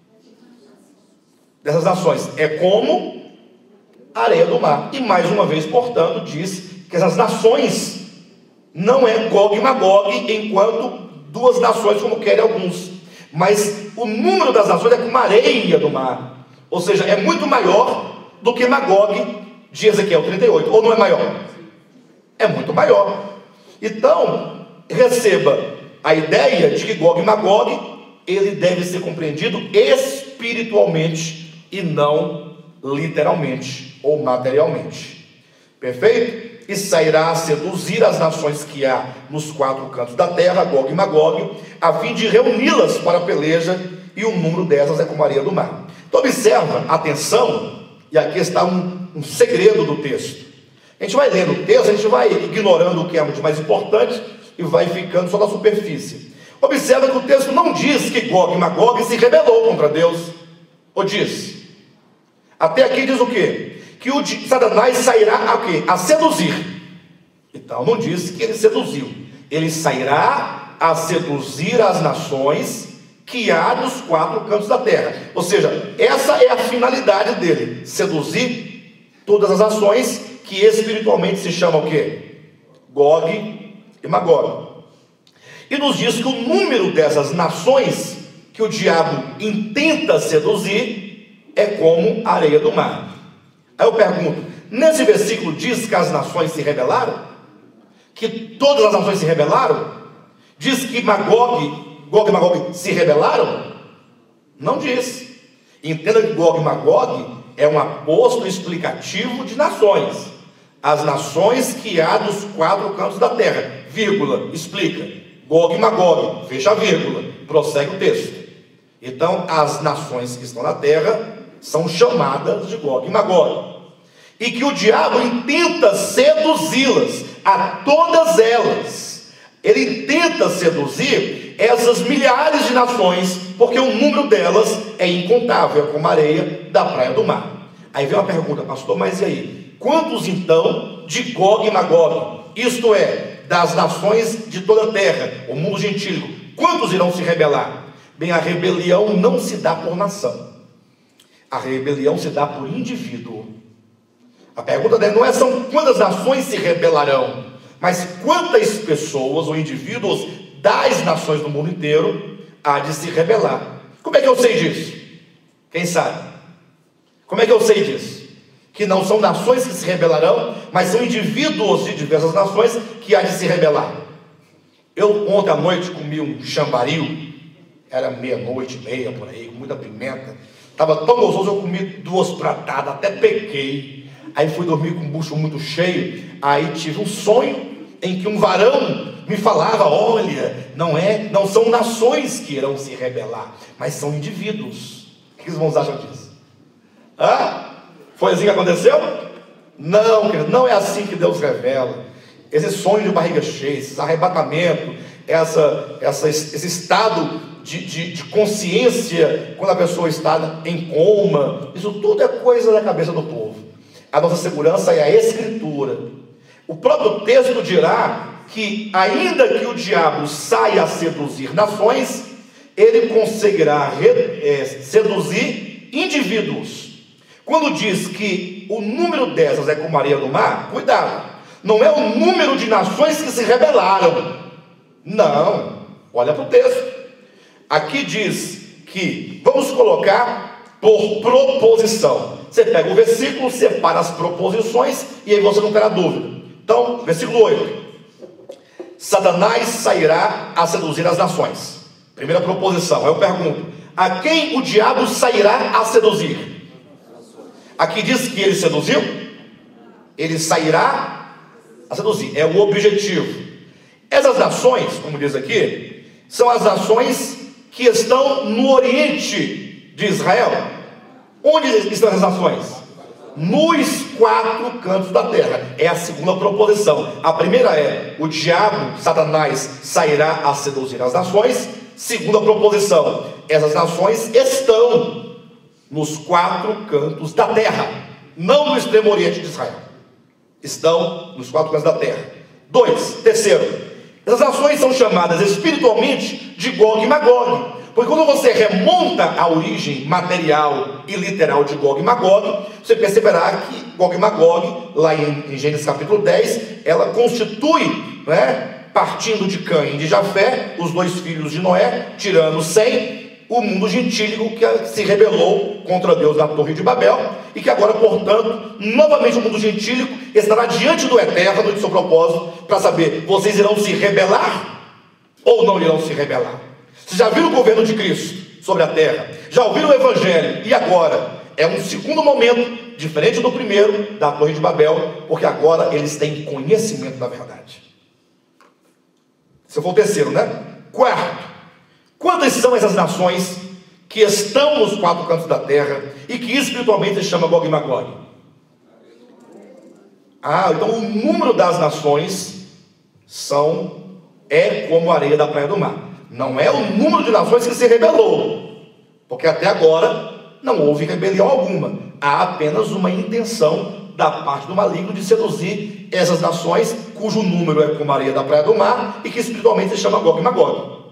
Dessas nações é como a areia do mar. E mais uma vez, portanto, diz que essas nações não é Gog e Magog, enquanto 2 nações, como querem alguns, mas o número das nações é como a areia do mar, ou seja, é muito maior do que Magog de Ezequiel 38, ou não é maior? É muito maior. Então, receba a ideia de que Gog e Magog, ele deve ser compreendido espiritualmente e não literalmente ou materialmente. Perfeito? E sairá a seduzir as nações que há nos 4 cantos da terra, Gog e Magog, a fim de reuni-las para a peleja, e o número dessas é como a areia do mar. Então observa, atenção, e aqui está um segredo do texto. A gente vai lendo o texto, a gente vai ignorando o que é muito mais importante e vai ficando só na superfície. Observa que o texto não diz que Gog e Magog se rebelou contra Deus, ou diz? Até aqui diz o quê? Que o Satanás sairá a quê? A seduzir. Então não diz que ele seduziu. Ele sairá a seduzir as nações que há nos 4 cantos da terra. Ou seja, essa é a finalidade dele: seduzir todas as nações que espiritualmente se chamam o quê? Gog e Magog. E nos diz que o número dessas nações que o diabo intenta seduzir é como a areia do mar. Aí eu pergunto, nesse versículo diz que as nações se rebelaram? Que todas as nações se rebelaram? Diz que Gog e Magog se rebelaram? Não diz. Entenda que Gog e Magog é um aposto explicativo de nações. As nações que há dos 4 cantos da terra, vírgula, explica. Gog e Magog, fecha a vírgula, prossegue o texto. Então, as nações que estão na terra são chamadas de Gog e Magog. E que o diabo intenta seduzi-las, a todas elas. Ele tenta seduzir essas milhares de nações, porque o número delas é incontável, como a areia da praia do mar. Aí vem uma pergunta, pastor, mas e aí? Quantos então de Gog e Magog, isto é, das nações de toda a terra, o mundo gentílico, quantos irão se rebelar? Bem, a rebelião não se dá por nação, a rebelião se dá por indivíduo. A pergunta dele não é são quantas nações se rebelarão, mas quantas pessoas ou indivíduos das nações do mundo inteiro há de se rebelar. Como é que eu sei disso? Quem sabe? Como é que eu sei disso? Que não são nações que se rebelarão, mas são indivíduos de diversas nações que há de se rebelar. Eu ontem à noite comi um chambaril, era 00:30 por aí, com muita pimenta, estava tão gostoso, eu comi 2 pratadas, até pequei. Aí fui dormir com o bucho muito cheio. Aí tive um sonho em que um varão me falava: olha, não são nações que irão se rebelar, mas são indivíduos. O que os irmãos acham disso? Foi assim que aconteceu? Não, querido, não é assim que Deus revela. Esse sonho de barriga cheia, esse arrebatamento, esse estado de consciência quando a pessoa está em coma, isso tudo é coisa da cabeça do povo. A nossa segurança é a Escritura. O próprio texto dirá que, ainda que o diabo saia a seduzir nações, ele conseguirá seduzir indivíduos. Quando diz que o número dessas é como a areia do mar, cuidado, não é o número de nações que se rebelaram. Não, olha para o texto. Aqui diz que, vamos colocar por proposição. Você pega o versículo, separa as proposições e aí você não terá dúvida. Então, versículo 8: Satanás sairá a seduzir as nações. Primeira proposição. Aí eu pergunto: a quem o diabo sairá a seduzir? Aqui diz que ele seduziu? Ele sairá a seduzir, é o objetivo. Essas nações, como diz aqui, são as nações que estão no oriente de Israel. Onde estão as nações? Nos 4 cantos da terra. É a segunda proposição. A primeira é: o diabo, Satanás, sairá a seduzir as nações. Segunda proposição: essas nações estão nos 4 cantos da terra, não no extremo oriente de Israel. Estão nos 4 cantos da terra. 2, terceiro, essas nações são chamadas espiritualmente de Gog e Magog. Porque quando você remonta a origem material e literal de Gog e Magog, você perceberá que Gog e Magog, lá em Gênesis capítulo 10, ela constitui, partindo de Cã e de Jafé, os 2 filhos de Noé, tirando Sem, o mundo gentílico que se rebelou contra Deus na Torre de Babel, e que agora, portanto, novamente o mundo gentílico estará diante do Eterno, de seu propósito, para saber: vocês irão se rebelar ou não irão se rebelar? Vocês já viram o governo de Cristo sobre a terra? Já ouviram o Evangelho? E agora? É um segundo momento, diferente do primeiro, da Torre de Babel, porque agora eles têm conhecimento da verdade. Esse foi o terceiro, Quarto, quantas são essas nações que estão nos 4 cantos da terra e que espiritualmente se chama Gog e Magog? Então o número das nações é como a areia da praia do mar. Não é o número de nações que se rebelou, porque até agora não houve rebelião alguma. Há apenas uma intenção da parte do maligno de seduzir essas nações, cujo número é como a areia da praia do mar e que espiritualmente se chama Gog e Magog.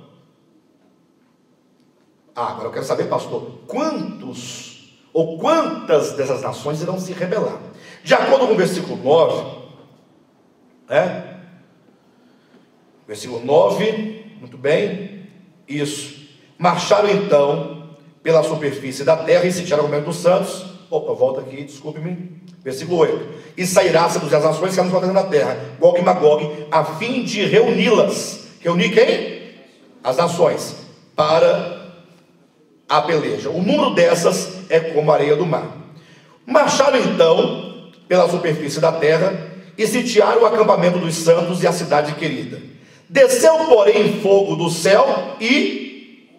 Agora eu quero saber, pastor, quantos ou quantas dessas nações irão se rebelar? De acordo com o versículo 9, versículo 9, Muito bem. Isso. Marcharam então pela superfície da terra e sitiaram o acampamento dos santos. Opa, volta aqui, desculpe-me. Versículo 8. E sairá a seduzir as nações que estão na terra, Gog e Magog, a fim de reuni-las. Reunir quem? As nações, para a peleja. O número dessas é como a areia do mar. Marcharam então pela superfície da terra e sitiaram o acampamento dos santos e a cidade querida. Desceu, porém, fogo do céu e...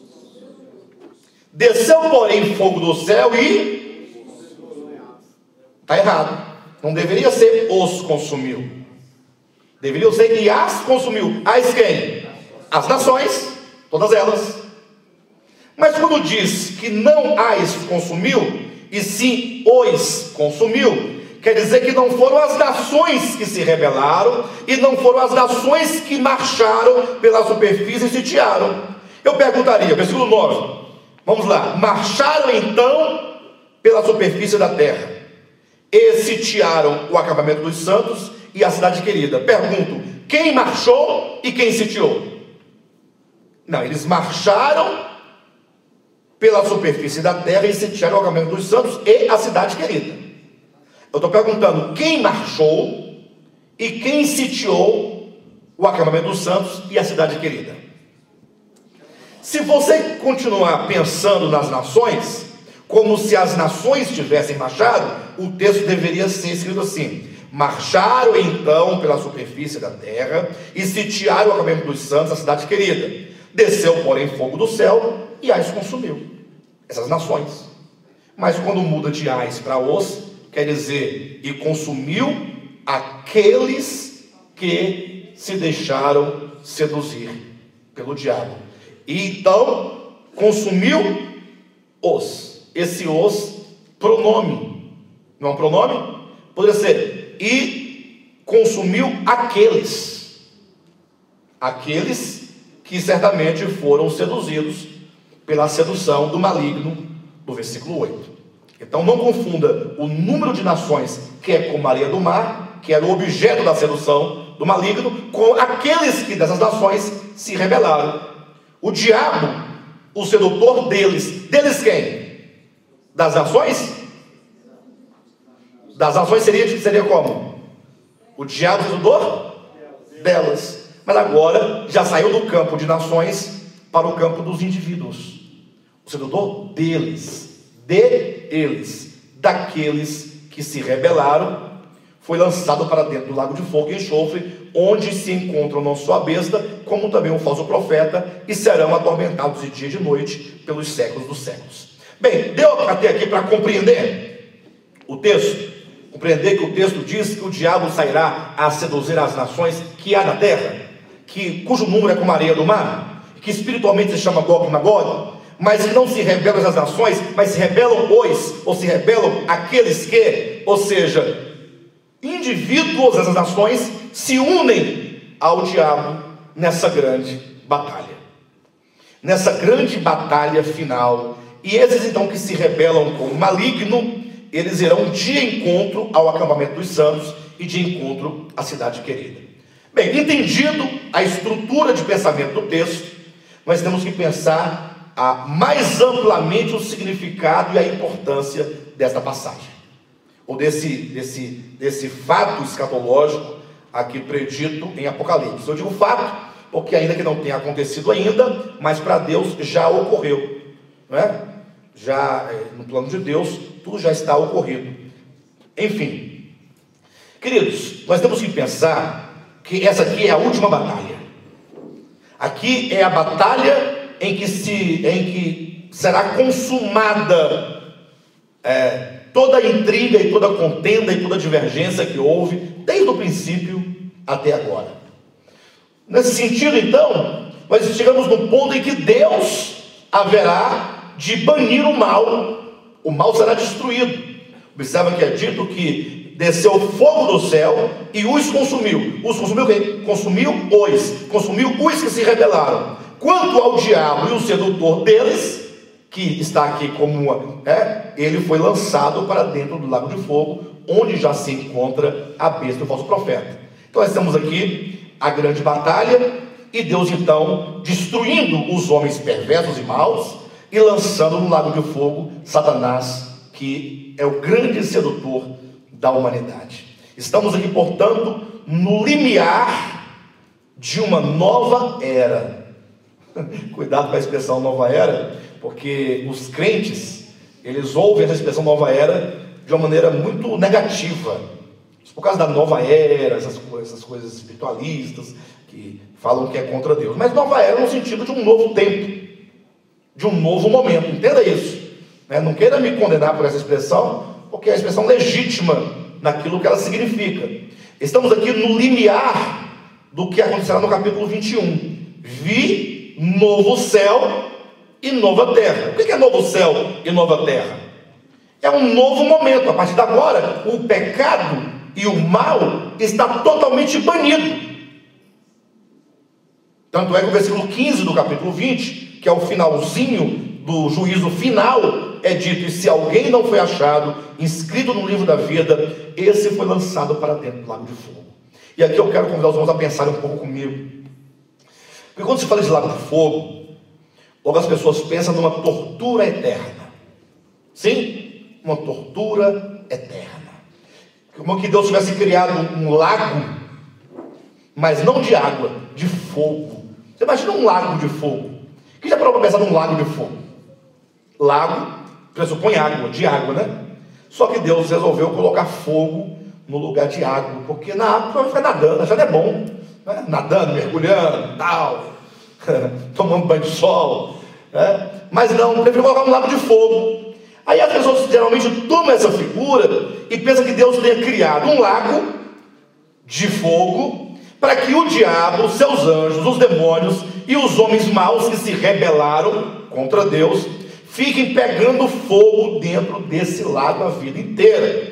Está errado. Não deveria ser os consumiu. Deveria ser e as consumiu. As quem? As nações, todas elas. Mas quando diz que não as consumiu, e sim os consumiu, quer dizer que não foram as nações que se rebelaram, e não foram as nações que marcharam pela superfície e sitiaram. Eu perguntaria, versículo 9, vamos lá. Marcharam então pela superfície da terra e sitiaram o acampamento dos santos e a cidade querida. Pergunto, quem marchou e quem sitiou? Não, eles marcharam pela superfície da terra e sitiaram o acampamento dos santos e a cidade querida. Eu estou perguntando, quem marchou e quem sitiou o acampamento dos santos e a cidade querida? Se você continuar pensando nas nações, como se as nações tivessem marchado, o texto deveria ser escrito assim: marcharam então pela superfície da terra e sitiaram o acampamento dos santos, a cidade querida. Desceu, porém, fogo do céu e as consumiu. Essas nações. Mas quando muda de as para os, quer dizer, e consumiu aqueles que se deixaram seduzir pelo diabo. E então consumiu os. Esse os, pronome. Não é um pronome? Poderia ser, e consumiu aqueles. Aqueles que certamente foram seduzidos pela sedução do maligno, do versículo 8. Então não confunda o número de nações, que é como a areia do mar, que era o objeto da sedução do maligno, com aqueles que dessas nações se rebelaram. O diabo, o sedutor deles quem? Das nações? Das nações seria como? O diabo, o sedutor delas. Mas agora já saiu do campo de nações para o campo dos indivíduos. O sedutor deles, daqueles que se rebelaram, foi lançado para dentro do lago de fogo e enxofre, onde se encontram não só a besta, como também o falso profeta, e serão atormentados de dia e de noite pelos séculos dos séculos. Bem, deu até aqui para compreender o texto? Compreender que o texto diz que o diabo sairá a seduzir as nações que há na terra, cujo número é como a areia do mar, que espiritualmente se chama Gog e Magog, mas que não se rebelam as nações, mas se rebelam ou se rebelam aqueles que, ou seja, indivíduos dessas nações se unem ao diabo nessa grande batalha. Nessa grande batalha final. E esses então que se rebelam com o maligno, eles irão de encontro ao acampamento dos santos e de encontro à cidade querida. Bem, entendido a estrutura de pensamento do texto, nós temos que pensar mais amplamente o significado e a importância desta passagem, ou desse fato escatológico aqui predito em Apocalipse. Eu digo fato porque ainda que não tenha acontecido ainda, mas para Deus já ocorreu, não é? Já no plano de Deus tudo já está ocorrido. Enfim, queridos, nós temos que pensar que essa aqui é a última batalha. Aqui é a batalha em que será consumada toda a intriga e toda a contenda e toda a divergência que houve desde o princípio até agora. Nesse sentido, então, nós chegamos no ponto em que Deus haverá de banir o mal será destruído. Observa que é dito que desceu fogo do céu e os consumiu. Os consumiu quem? Consumiu os que se rebelaram. Quanto ao diabo e o sedutor deles, que está aqui como ele foi lançado para dentro do lago de fogo, onde já se encontra a besta do falso profeta. Então nós temos aqui a grande batalha, e Deus então destruindo os homens perversos e maus e lançando no lago de fogo Satanás, que é o grande sedutor da humanidade. Estamos aqui, portanto, no limiar de uma nova era. Cuidado com a expressão nova era, porque os crentes, eles ouvem essa expressão nova era de uma maneira muito negativa, por causa da nova era, essas coisas espiritualistas que falam que é contra Deus. Mas nova era no sentido de um novo tempo, de um novo momento, entenda isso, né? Não queira me condenar por essa expressão, porque é a expressão legítima naquilo que ela significa. Estamos aqui no limiar do que acontecerá no capítulo 21. Vi novo céu e nova terra. O que é novo céu e nova terra? É um novo momento. A partir de agora, o pecado e o mal está totalmente banido. Tanto é que o versículo 15 do capítulo 20, que é o finalzinho do juízo final, é dito: e se alguém não foi achado inscrito no livro da vida, esse foi lançado para dentro do lago de fogo. E aqui eu quero convidar os irmãos a pensarem um pouco comigo, porque quando se fala de lago de fogo, logo as pessoas pensam numa tortura eterna. Sim, uma tortura eterna, como que Deus tivesse criado um lago, mas não de água, de fogo. Você imagina um lago de fogo? Quem já parou para pensar num lago de fogo? Lago pressupõe água, de água, né? Só que Deus resolveu colocar fogo no lugar de água, porque na água você vai ficar nadando, já não é bom, né? Nadando, mergulhando, tal, tomando banho de sol, né? Mas não, preferiu colocar um lago de fogo. Aí as pessoas geralmente tomam essa figura e pensam que Deus tenha criado um lago de fogo para que o diabo, seus anjos, os demônios e os homens maus que se rebelaram contra Deus fiquem pegando fogo dentro desse lago a vida inteira.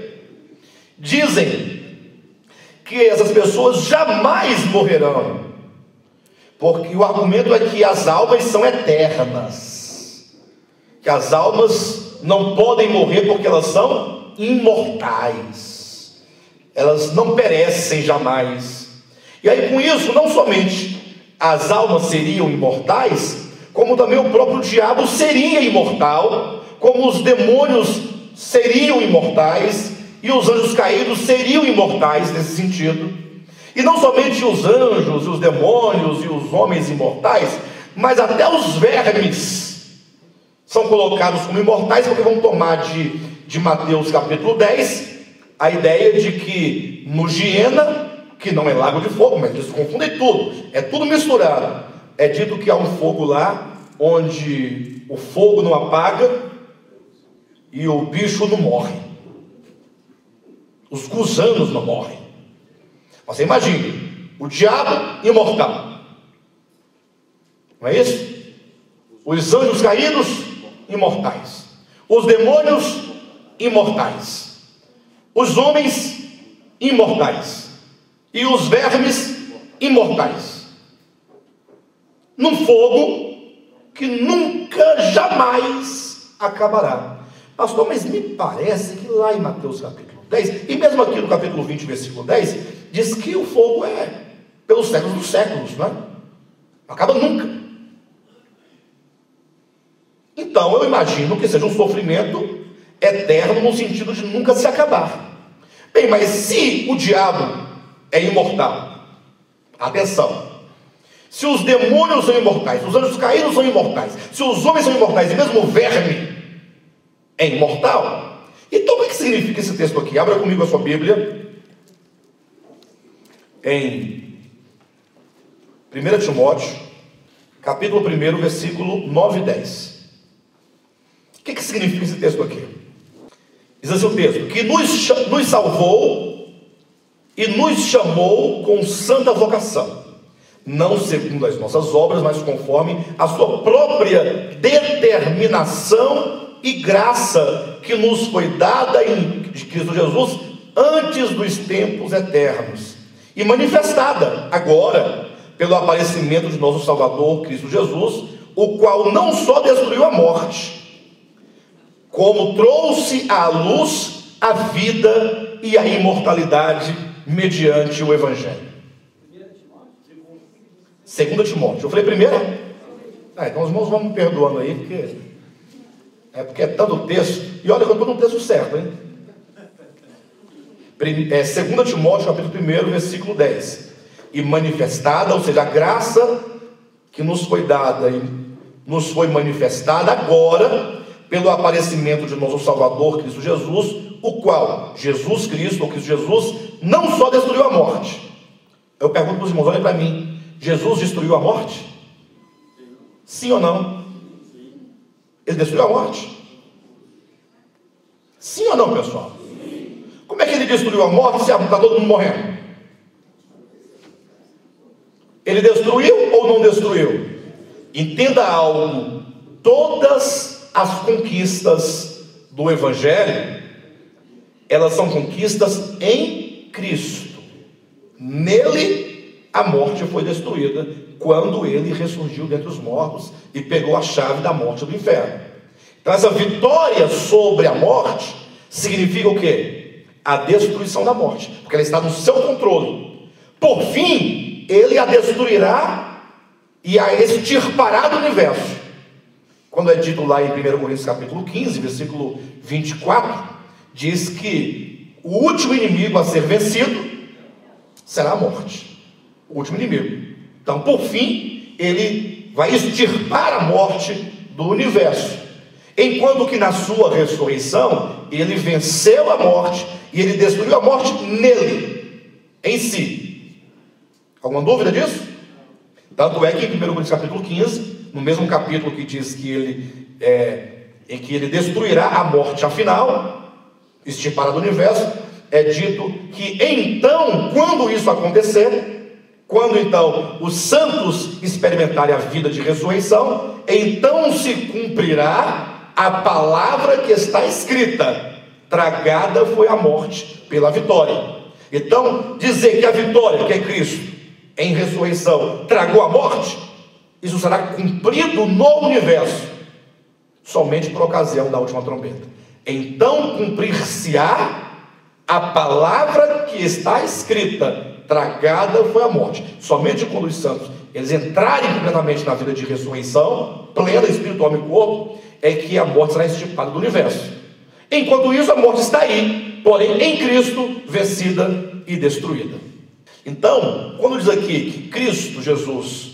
Dizem que essas pessoas jamais morrerão, porque o argumento é que as almas são eternas, que as almas não podem morrer porque elas são imortais, elas não perecem jamais. E aí, com isso, não somente as almas seriam imortais, como também o próprio diabo seria imortal, como os demônios seriam imortais, e os anjos caídos seriam imortais nesse sentido. E não somente os anjos, os demônios e os homens imortais, mas até os vermes são colocados como imortais, porque vão tomar de Mateus capítulo 10, a ideia de que no Giena, que não é lago de fogo, mas eles confundem tudo, é tudo misturado, é dito que há um fogo lá, onde o fogo não apaga e o bicho não morre, os gusanos não morrem. Você imagine, o diabo imortal, não é isso? Os anjos caídos imortais, os demônios imortais, os homens imortais e os vermes imortais, num fogo que nunca, jamais acabará. Pastor, mas me parece que lá em Mateus capítulo 10, e mesmo aqui no capítulo 20, versículo 10, diz que o fogo é pelos séculos dos séculos, não é? Não acaba nunca. Então eu imagino que seja um sofrimento eterno, no sentido de nunca se acabar. Bem, mas se o diabo é imortal, atenção, se os demônios são imortais, os anjos caídos são imortais, se os homens são imortais e mesmo o verme é imortal, então o que significa esse texto aqui? Abra comigo a sua Bíblia em 1 Timóteo capítulo 1, versículo 9 e 10. O que significa esse texto aqui? Diz assim o texto: que nos salvou e nos chamou com santa vocação, não segundo as nossas obras, mas conforme a sua própria determinação e graça que nos foi dada em Cristo Jesus antes dos tempos eternos, e manifestada agora pelo aparecimento de nosso Salvador Cristo Jesus, o qual não só destruiu a morte, como trouxe à luz a vida e a imortalidade mediante o Evangelho. 2 Timóteo. Eu falei primeiro? Então os irmãos vão me perdoando aí, porque é tanto texto. E olha que eu estou no texto certo, hein? 2 Timóteo, capítulo 1, versículo 10. E manifestada, ou seja, a graça que nos foi dada e nos foi manifestada agora, pelo aparecimento de nosso Salvador, Cristo Jesus, o qual, Jesus Cristo, ou Cristo Jesus, não só destruiu a morte. Eu pergunto para os irmãos, olhem para mim, Jesus destruiu a morte? Sim ou não? Ele destruiu a morte? Sim ou não, pessoal? Como é que ele destruiu a morte se está todo mundo morrendo? Ele destruiu ou não destruiu? Entenda algo: todas as conquistas do Evangelho, elas são conquistas em Cristo. Nele a morte foi destruída, quando ele ressurgiu dentre os mortos e pegou a chave da morte e do inferno. Então essa vitória sobre a morte significa o quê? A destruição da morte, porque ela está no seu controle. Por fim, ele a destruirá e a extirpará do universo. Quando é dito lá em 1 Coríntios capítulo 15, versículo 24, diz que o último inimigo a ser vencido será a morte. O último inimigo. Então, por fim, ele vai extirpar a morte do universo. Enquanto que na sua ressurreição, ele venceu a morte e ele destruiu a morte nele, em si. Alguma dúvida disso? Tanto é que em 1 Coríntios capítulo 15, no mesmo capítulo que diz que ele destruirá a morte afinal, extirpará do universo, é dito que então, quando isso acontecer, quando então os santos experimentarem a vida de ressurreição, então se cumprirá a palavra que está escrita: tragada foi a morte pela vitória. Então, dizer que a vitória, que é Cristo, em ressurreição, tragou a morte, isso será cumprido no universo, somente por ocasião da última trombeta. Então cumprir-se-á a palavra que está escrita: tragada foi a morte. Somente quando os santos eles entrarem completamente na vida de ressurreição, plena, espiritual e corpo, é que a morte será extirpada do universo. Enquanto isso, a morte está aí, porém em Cristo, vencida e destruída. Então, quando diz aqui que Cristo Jesus,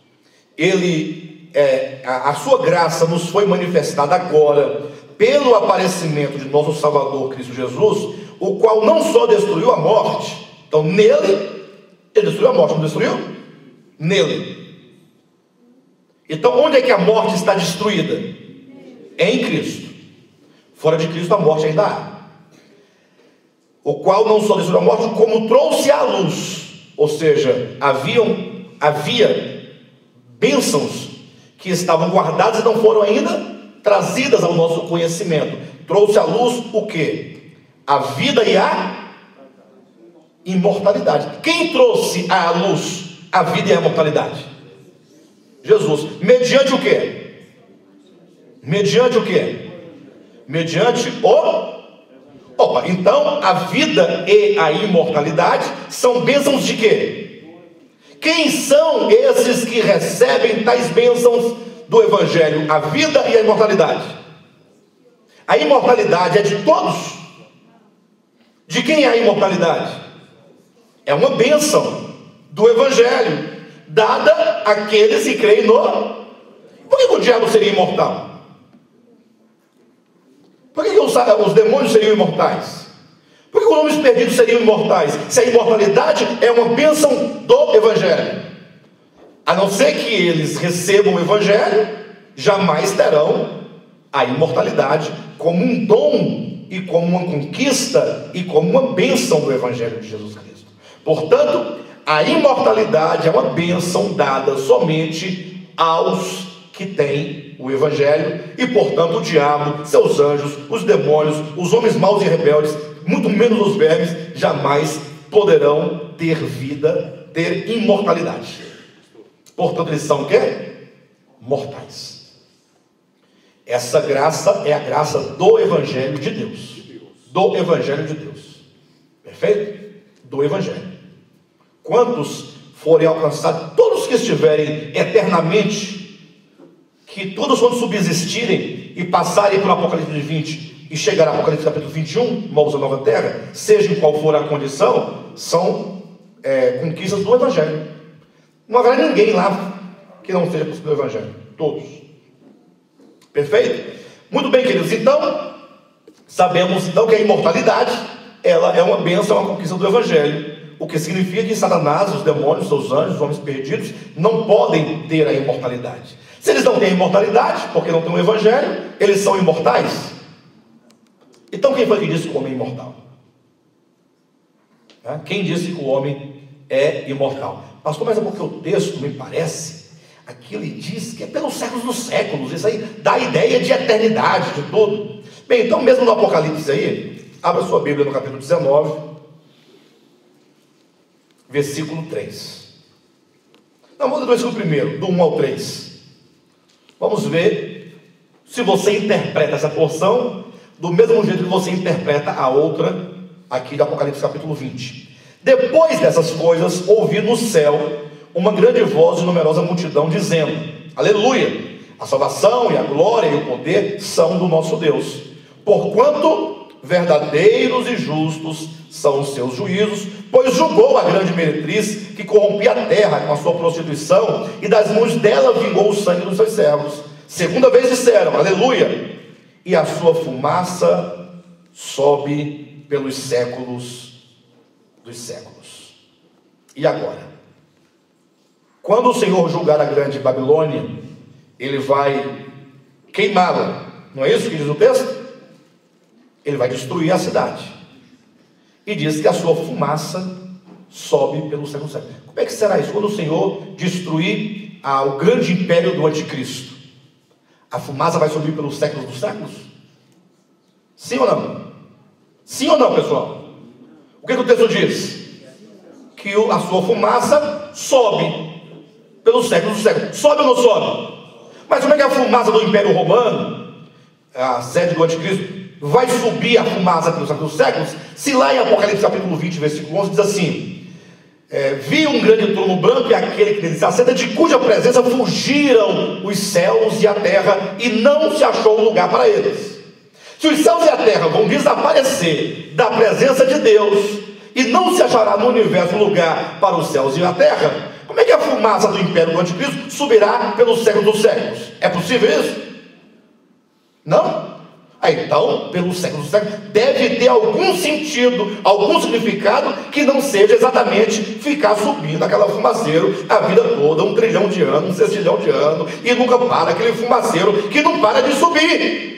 a sua graça nos foi manifestada agora, pelo aparecimento de nosso Salvador Cristo Jesus, o qual não só destruiu a morte, então nele, ele destruiu a morte, não destruiu? Nele. Então onde é que a morte está destruída? Em Cristo. Fora de Cristo a morte ainda há. O qual não só destruiu a morte, como trouxe à luz. Ou seja, havia bênçãos que estavam guardadas e não foram ainda trazidas ao nosso conhecimento. Trouxe à luz o quê? A vida e a imortalidade. Quem trouxe à luz a vida e a imortalidade? Jesus. Mediante o quê? Mediante o quê? Mediante o... então a vida e a imortalidade são bênçãos de quê? Quem são esses que recebem tais bênçãos do Evangelho? A vida e a imortalidade. A imortalidade é de todos. De quem é a imortalidade? É uma bênção do Evangelho, dada àqueles que creem no... Por que o diabo seria imortal? Por que os demônios seriam imortais? Por que os homens perdidos seriam imortais? Se a imortalidade é uma bênção do Evangelho. A não ser que eles recebam o Evangelho, jamais terão a imortalidade como um dom e como uma conquista e como uma bênção do Evangelho de Jesus Cristo. Portanto, a imortalidade é uma bênção dada somente aos que têm o Evangelho, e portanto o diabo, seus anjos, os demônios, os homens maus e rebeldes, muito menos os vermes, jamais poderão ter vida, ter imortalidade. Portanto, eles são o quê? Mortais. Essa graça é a graça do Evangelho de Deus. Do Evangelho de Deus. Perfeito? Do Evangelho. Quantos forem alcançados, todos os que estiverem eternamente, que todos quando subsistirem e passarem pelo Apocalipse 20 e chegar ao Apocalipse capítulo 21, novos e nova terra, seja em qual for a condição, são conquistas do Evangelho. Não haverá ninguém lá que não seja possível do Evangelho. Todos. Perfeito? Muito bem, queridos. Então, sabemos então que a imortalidade, ela é uma bênção, é uma conquista do Evangelho. O que significa que Satanás, os demônios, seus anjos, os homens perdidos, não podem ter a imortalidade. Se eles não têm a imortalidade, porque não têm o Evangelho, eles são imortais. Então quem foi que disse que o homem é imortal? Quem disse que o homem é imortal? Pastor, mas é porque o texto me parece, aqui ele diz que é pelos séculos dos séculos. Isso aí dá a ideia de eternidade, de tudo. Bem, então mesmo no Apocalipse aí, abra sua Bíblia no capítulo 19, versículo 3. Não, vamos ler o versículo primeiro, do 1 ao 3. Vamos ver se você interpreta essa porção do mesmo jeito que você interpreta a outra aqui do Apocalipse capítulo 20. Depois dessas coisas, ouvi no céu uma grande voz de numerosa multidão dizendo: aleluia, a salvação e a glória e o poder são do nosso Deus, porquanto verdadeiros e justos são os seus juízos, pois julgou a grande meretriz que corrompia a terra com a sua prostituição, e das mãos dela vingou o sangue dos seus servos. Segunda vez disseram: aleluia, e a sua fumaça sobe pelos séculos dos séculos. E agora? Quando o Senhor julgar a grande Babilônia, ele vai queimá-la. Não é isso que diz o texto? Ele vai destruir a cidade. E diz que a sua fumaça sobe pelos séculos dos séculos. Como é que será isso? Quando o Senhor destruir o grande império do anticristo, a fumaça vai subir pelos séculos dos séculos? Sim ou não? Sim ou não, pessoal? O que o texto diz? Que a sua fumaça sobe pelos séculos dos séculos. Sobe ou não sobe? Mas como é que a fumaça do Império Romano, a sede do anticristo, vai subir a fumaça pelos séculos dos séculos? Se lá em Apocalipse capítulo 20, versículo 11, diz assim: vi um grande trono branco e aquele que nele se assenta, de cuja presença fugiram os céus e a terra, e não se achou lugar para eles. Se os céus e a terra vão desaparecer da presença de Deus, e não se achará no universo lugar para os céus e a terra, como é que a fumaça do império do anticristo subirá pelos séculos dos séculos? É possível isso? Não? Então, pelos séculos dos séculos, deve ter algum sentido, algum significado, que não seja exatamente ficar subindo aquela fumaceiro a vida toda, 1 trilhão de anos, 1 sextilhão de anos, e nunca para aquele fumaceiro que não para de subir.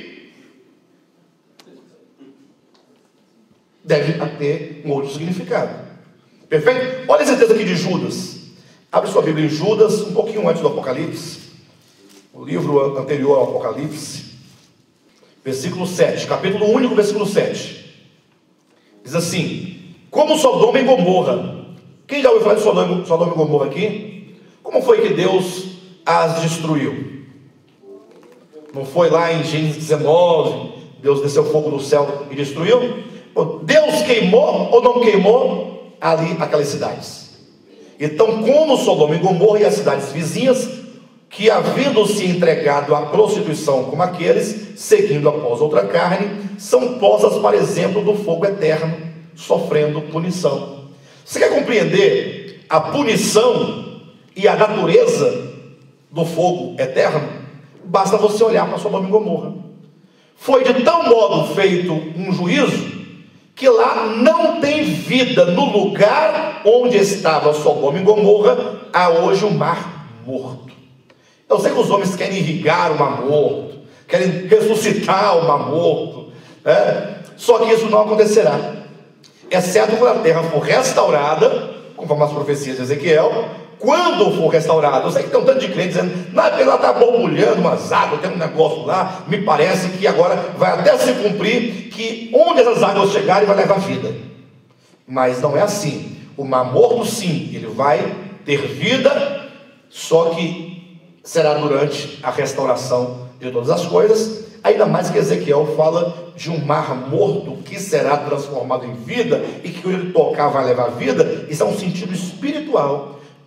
Deve ter um outro significado. Perfeito? Olha esse texto aqui de Judas. Abre sua Bíblia em Judas, um pouquinho antes do Apocalipse, o livro anterior ao Apocalipse, versículo 7, capítulo único, versículo 7. Diz assim: como Sodoma e Gomorra. Quem já ouviu falar de Sodoma e Gomorra aqui? Como foi que Deus as destruiu? Não foi lá em Gênesis 19, Deus desceu fogo do céu e destruiu? Deus queimou ou não queimou ali aquelas cidades? Então, como Sodoma e Gomorra e as cidades vizinhas, que havendo se entregado à prostituição como aqueles, seguindo após outra carne, são postas para exemplo do fogo eterno, sofrendo punição. Você quer compreender a punição e a natureza do fogo eterno? Basta você olhar para Sodoma e Gomorra. Foi de tal modo feito um juízo que lá não tem vida. No lugar onde estava Sodoma e Gomorra, há hoje o mar morto. Eu sei que os homens querem irrigar o mar morto, querem ressuscitar o mar morto, só que isso não acontecerá, exceto quando a terra for restaurada, conforme as profecias de Ezequiel. Quando for restaurada, eu sei que tem um tanto de crentes dizendo: não, ela está borbulhando umas águas, tem um negócio lá, me parece que agora vai até se cumprir, que onde essas águas chegarem vai levar vida. Mas não é assim. O mar morto, sim, ele vai ter vida, só que será durante a restauração de todas as coisas. Ainda mais que Ezequiel fala de um mar morto que será transformado em vida, e que quando ele tocar vai levar vida. Isso é um sentido espiritual.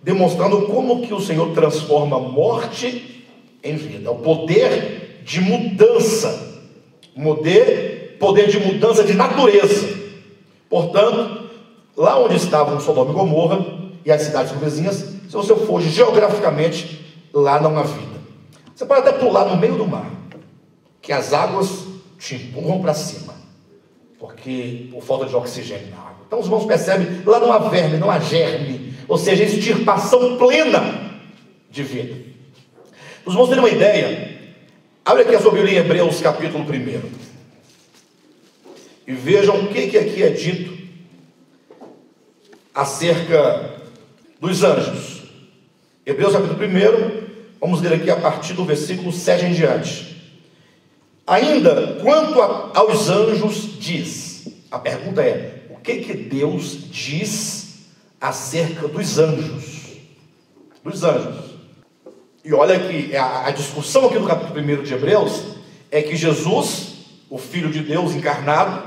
demonstrando como que o Senhor transforma a morte em vida. O poder de mudança, poder de mudança de natureza. Portanto, lá onde estavam Sodoma e Gomorra e as cidades vizinhas, se você for geograficamente, lá não há vida. Você pode até pular no meio do mar, que as águas te empurram para cima, porque por falta de oxigênio na água. Então os irmãos percebem, lá não há verme, não há germe, ou seja, extirpação plena de vida. Os irmãos terem uma ideia, abre aqui a sua Bíblia em Hebreus capítulo 1, e vejam o que aqui é dito acerca dos anjos. Hebreus capítulo 1, vamos ler aqui a partir do versículo 7 em diante. Ainda quanto aos anjos diz, a pergunta é, o que Deus diz acerca dos anjos? Dos anjos. E olha que a discussão aqui do capítulo 1 de Hebreus é que Jesus, o Filho de Deus encarnado,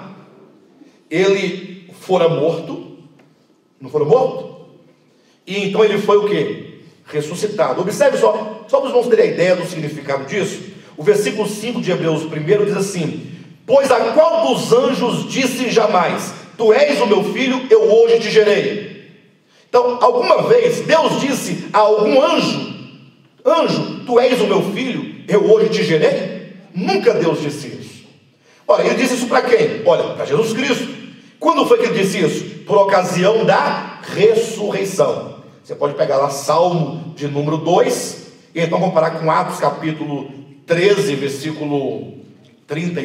ele fora morto, não fora morto? E então ele foi o quê? Ressuscitado. Observe só para os irmãos terem a ideia do significado disso. O versículo 5 de Hebreus 1 diz assim: pois a qual dos anjos disse jamais, tu és o meu filho, eu hoje te gerei? Então, alguma vez Deus disse a algum anjo, tu és o meu filho, eu hoje te gerei? Nunca Deus disse isso. Ora, ele disse isso para quem? Olha, para Jesus Cristo. Quando foi que ele disse isso? Por ocasião da ressurreição. Você pode pegar lá Salmo de número 2, e então comparar com Atos capítulo 13, versículo 30,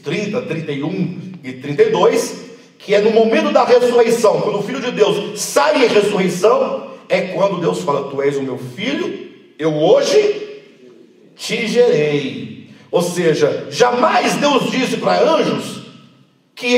31 e 32, que é no momento da ressurreição, quando o Filho de Deus sai em ressurreição, é quando Deus fala, tu és o meu filho, eu hoje te gerei. Ou seja, jamais Deus disse para anjos que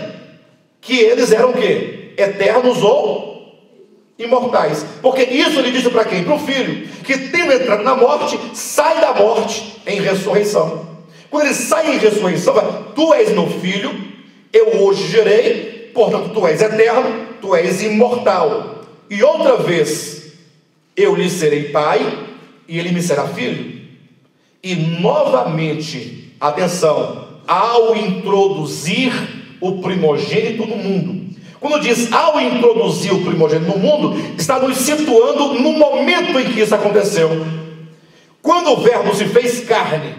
eles eram o quê? Eternos ou imortais. Porque isso ele disse para quem? Para o Filho, que tendo entrado na morte, sai da morte em ressurreição. Quando ele sai em ressurreição, tu és meu filho, eu hoje gerei, portanto tu és eterno, tu és imortal. E outra vez, eu lhe serei pai, e ele me será filho. E novamente, atenção, ao introduzir o primogênito no mundo. Quando diz ao introduzir o primogênito no mundo, está nos situando no momento em que isso aconteceu. Quando o verbo se fez carne,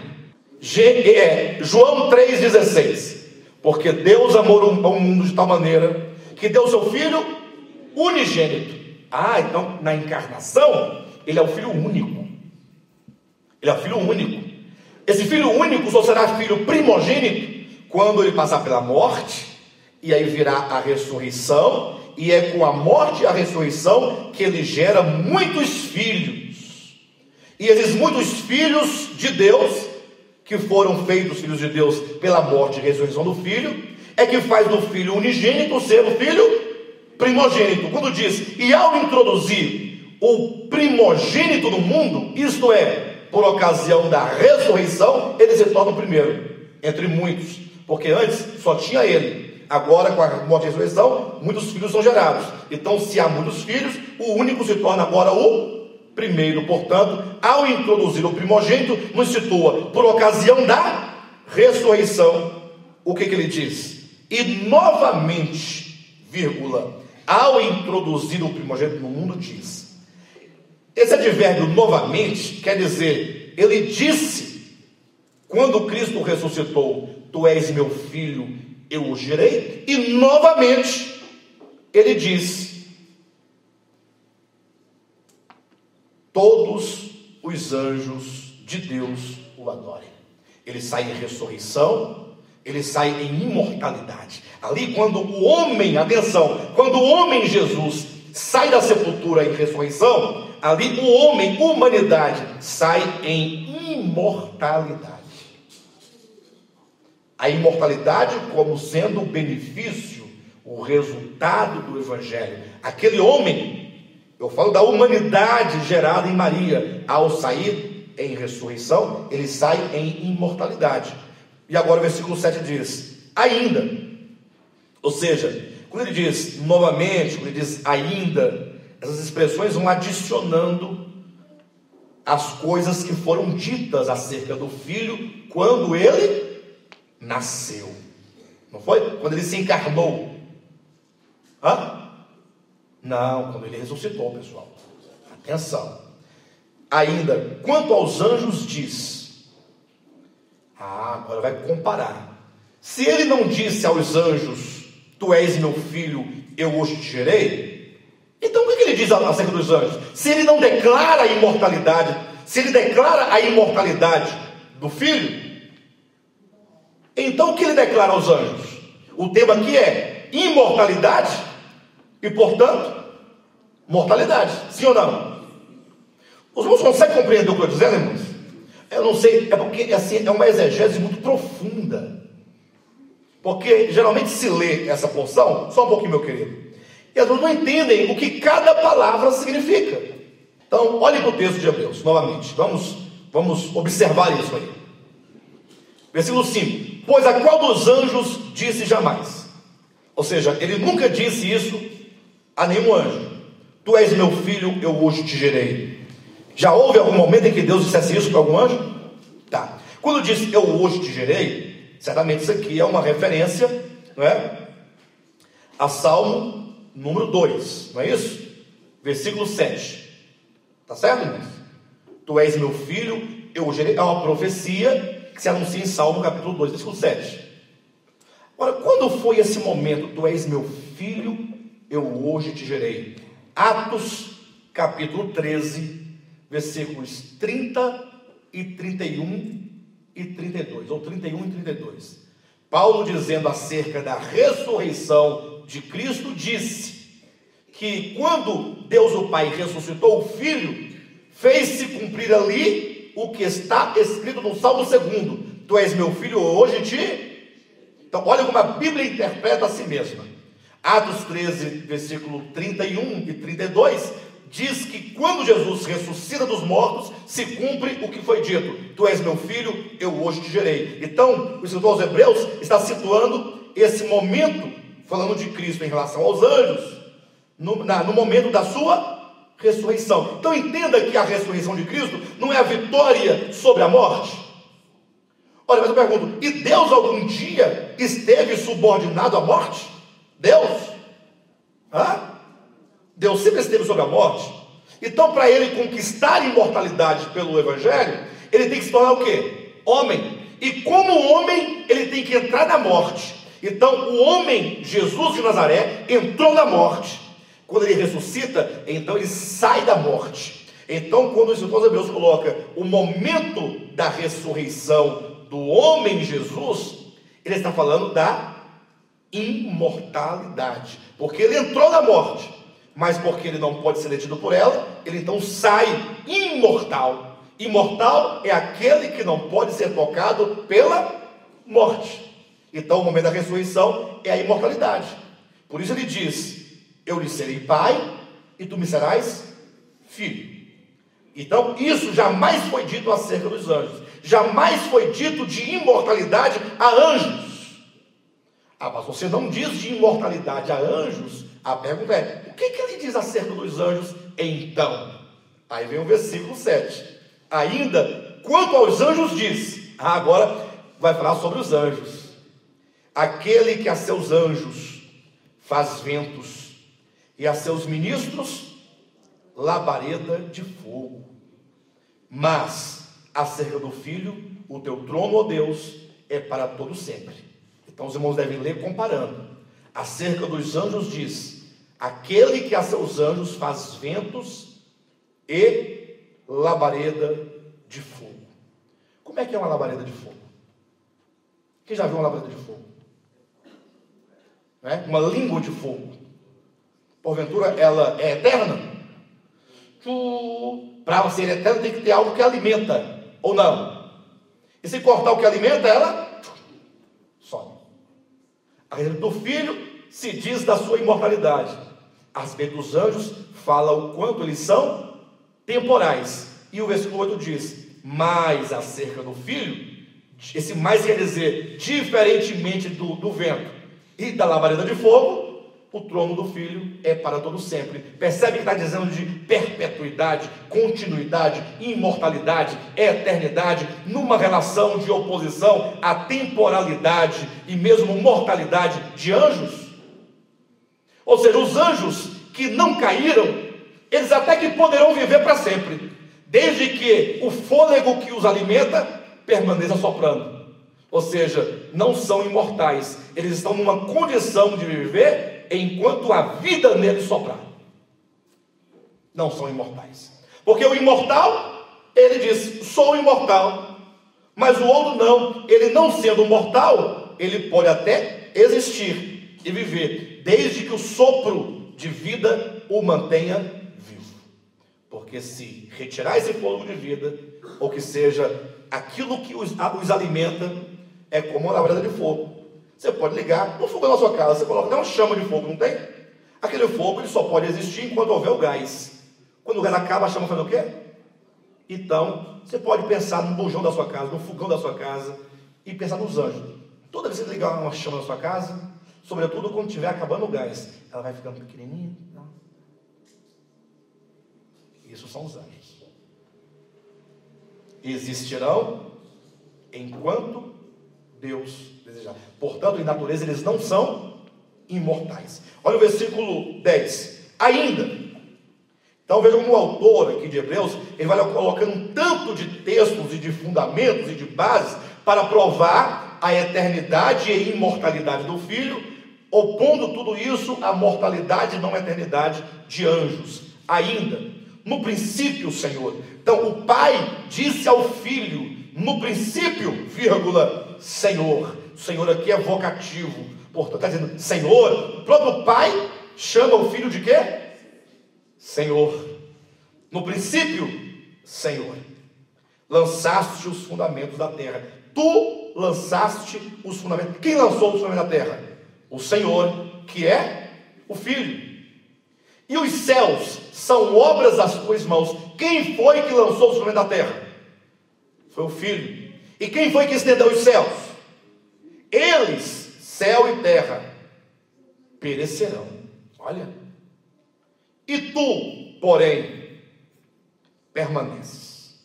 João 3,16, porque Deus amou o mundo de tal maneira que deu seu filho unigênito. Então na encarnação ele é o filho único. Ele é o filho único. Esse filho único só será filho primogênito quando ele passar pela morte, e aí virá a ressurreição, e é com a morte e a ressurreição que ele gera muitos filhos. E esses muitos filhos de Deus, que foram feitos filhos de Deus pela morte e ressurreição do Filho, é que faz do Filho unigênito ser o Filho primogênito. Quando diz, e ao introduzir o primogênito no mundo, isto é, por ocasião da ressurreição, ele se torna o primeiro, entre muitos, porque antes só tinha ele. Agora, com a morte e a ressurreição, muitos filhos são gerados. Então, se há muitos filhos, o único se torna agora o primeiro. Portanto, ao introduzir o primogênito, nos situa por ocasião da ressurreição. O que ele diz? E novamente, vírgula, ao introduzir o primogênito no mundo, diz. Esse advérbio novamente quer dizer, ele disse, quando Cristo ressuscitou, tu és meu filho, eu o gerei, e novamente ele diz, todos os anjos de Deus o adorem. Ele sai em ressurreição, ele sai em imortalidade. Ali quando o homem, atenção, quando o homem Jesus sai da sepultura em ressurreição, ali o homem, humanidade, sai em imortalidade. A imortalidade como sendo o benefício, o resultado do Evangelho. Aquele homem, eu falo da humanidade gerada em Maria, ao sair em ressurreição, ele sai em imortalidade. E agora o versículo 7 diz, ainda, ou seja, quando ele diz novamente, quando ele diz ainda, essas expressões vão adicionando as coisas que foram ditas acerca do Filho quando ele nasceu. Não foi? Quando ele se encarnou. Não, quando ele ressuscitou, pessoal. Atenção. Ainda, quanto aos anjos diz. Agora vai comparar. Se ele não disse aos anjos, tu és meu filho, eu hoje te gerei. Então o que ele diz acerca dos anjos? Se ele não declara a imortalidade, se ele declara a imortalidade do filho, então o que ele declara aos anjos? O tema aqui é imortalidade e, portanto, mortalidade. Sim ou não? Os irmãos conseguem compreender o que eu estou dizendo, irmãos? Eu não sei, é porque assim, é uma exegese muito profunda. Porque geralmente se lê essa porção, só um pouquinho, meu querido, e as pessoas não entendem o que cada palavra significa. Então, olhem para o texto de Hebreus, novamente. Vamos observar isso aí. Versículo 5. Pois a qual dos anjos disse jamais? Ou seja, ele nunca disse isso a nenhum anjo. Tu és meu filho, eu hoje te gerei. Já houve algum momento em que Deus dissesse isso para algum anjo? Tá. Quando diz eu hoje te gerei, certamente isso aqui é uma referência, não é? A Salmo número 2, não é isso? Versículo 7. Tá certo, irmãos? Tu és meu filho, eu o gerei. É uma profecia que se anuncia em Salmo capítulo 2, versículo 7. Agora, quando foi esse momento? Tu és meu filho, eu hoje te gerei. Atos capítulo 13, versículos 30 e 31 e 32, ou 31 e 32. Paulo, dizendo acerca da ressurreição de Cristo, disse que quando Deus o Pai ressuscitou o Filho, fez-se cumprir ali o que está escrito no Salmo 2: tu és meu filho, hoje te... Então, olha como a Bíblia interpreta a si mesma. Atos 13, versículo 31 e 32, diz que quando Jesus ressuscita dos mortos, se cumpre o que foi dito: tu és meu filho, eu hoje te gerei. Então, o escritor aos Hebreus está situando esse momento, falando de Cristo em relação aos anjos, no momento da sua ressurreição. Então entenda que a ressurreição de Cristo não é a vitória sobre a morte. Olha, mas eu pergunto, e Deus algum dia esteve subordinado à morte? Deus? Deus sempre esteve sobre a morte. Então, para ele conquistar a imortalidade pelo Evangelho, ele tem que se tornar o quê? Homem. E como homem, ele tem que entrar na morte. Então, o homem, Jesus de Nazaré, entrou na morte. Quando ele ressuscita, então ele sai da morte. Então, quando o escritor aos Hebreus coloca o momento da ressurreição do homem Jesus, ele está falando da imortalidade. Porque ele entrou na morte, mas porque ele não pode ser detido por ela, ele então sai imortal. Imortal é aquele que não pode ser tocado pela morte. Então, o momento da ressurreição é a imortalidade. Por isso ele diz: eu lhe serei pai e tu me serás filho. Então, isso jamais foi dito acerca dos anjos. Jamais foi dito de imortalidade a anjos. Mas você não diz de imortalidade a anjos? A pergunta é: o que ele diz acerca dos anjos então? Aí vem o versículo 7. Ainda, quanto aos anjos diz. Agora vai falar sobre os anjos. Aquele que a seus anjos faz ventos e a seus ministros labareda de fogo. Mas acerca do Filho, o teu trono, ó Deus, é para todo sempre. Então os irmãos devem ler comparando. Acerca dos anjos diz: aquele que a seus anjos faz ventos e labareda de fogo. Como é que é uma labareda de fogo? Quem já viu uma labareda de fogo? Uma língua de fogo. Porventura ela é eterna? Para ser eterna tem que ter algo que alimenta, ou não? E se cortar o que alimenta, ela some. A respeito do Filho se diz da sua imortalidade. A respeito dos anjos fala o quanto eles são temporais. E o versículo 8 diz: mas acerca do Filho, esse mais quer dizer, diferentemente do vento e da labareda de fogo, o trono do Filho é para todo sempre. Percebe que está dizendo de perpetuidade, continuidade, imortalidade, eternidade, numa relação de oposição à temporalidade e mesmo mortalidade de anjos? Ou seja, os anjos que não caíram, eles até que poderão viver para sempre, desde que o fôlego que os alimenta permaneça soprando. Ou seja, não são imortais, eles estão numa condição de viver enquanto a vida neles soprar. Não são imortais, porque o imortal, ele diz, sou imortal, mas o outro não. Ele não sendo mortal, ele pode até existir e viver, desde que o sopro de vida o mantenha vivo. Porque se retirar esse fôlego de vida, ou que seja aquilo que os alimenta, é como uma labareda de fogo. Você pode ligar um fogo na sua casa, você coloca até uma chama de fogo, não tem? Aquele fogo ele só pode existir enquanto houver o gás. Quando o gás acaba, a chama faz o quê? Então, você pode pensar no bujão da sua casa, no fogão da sua casa, e pensar nos anjos. Toda vez que você ligar uma chama na sua casa, sobretudo quando estiver acabando o gás, ela vai ficando pequenininha. Não. Isso são os anjos. Existirão enquanto Deus desejar. Portanto, em natureza, eles não são imortais. Olha o versículo 10. Ainda. Então, veja como o autor aqui de Hebreus, ele vai colocando um tanto de textos e de fundamentos e de bases para provar a eternidade e a imortalidade do Filho, opondo tudo isso à mortalidade e não eternidade de anjos. Ainda. No princípio, Senhor. Então, o Pai disse ao Filho, no princípio, vírgula, Senhor. O Senhor aqui é vocativo. Portanto, está dizendo Senhor. O próprio Pai chama o Filho de quê? Senhor. No princípio, Senhor. Lançaste os fundamentos da terra. Tu lançaste os fundamentos. Quem lançou os fundamentos da terra? O Senhor, que é o Filho. E os céus são obras das tuas mãos. Quem foi que lançou os fundamentos da terra? Foi o Filho. E quem foi que estendeu os céus? Eles, céu e terra, perecerão. Olha. E tu, porém, permaneces.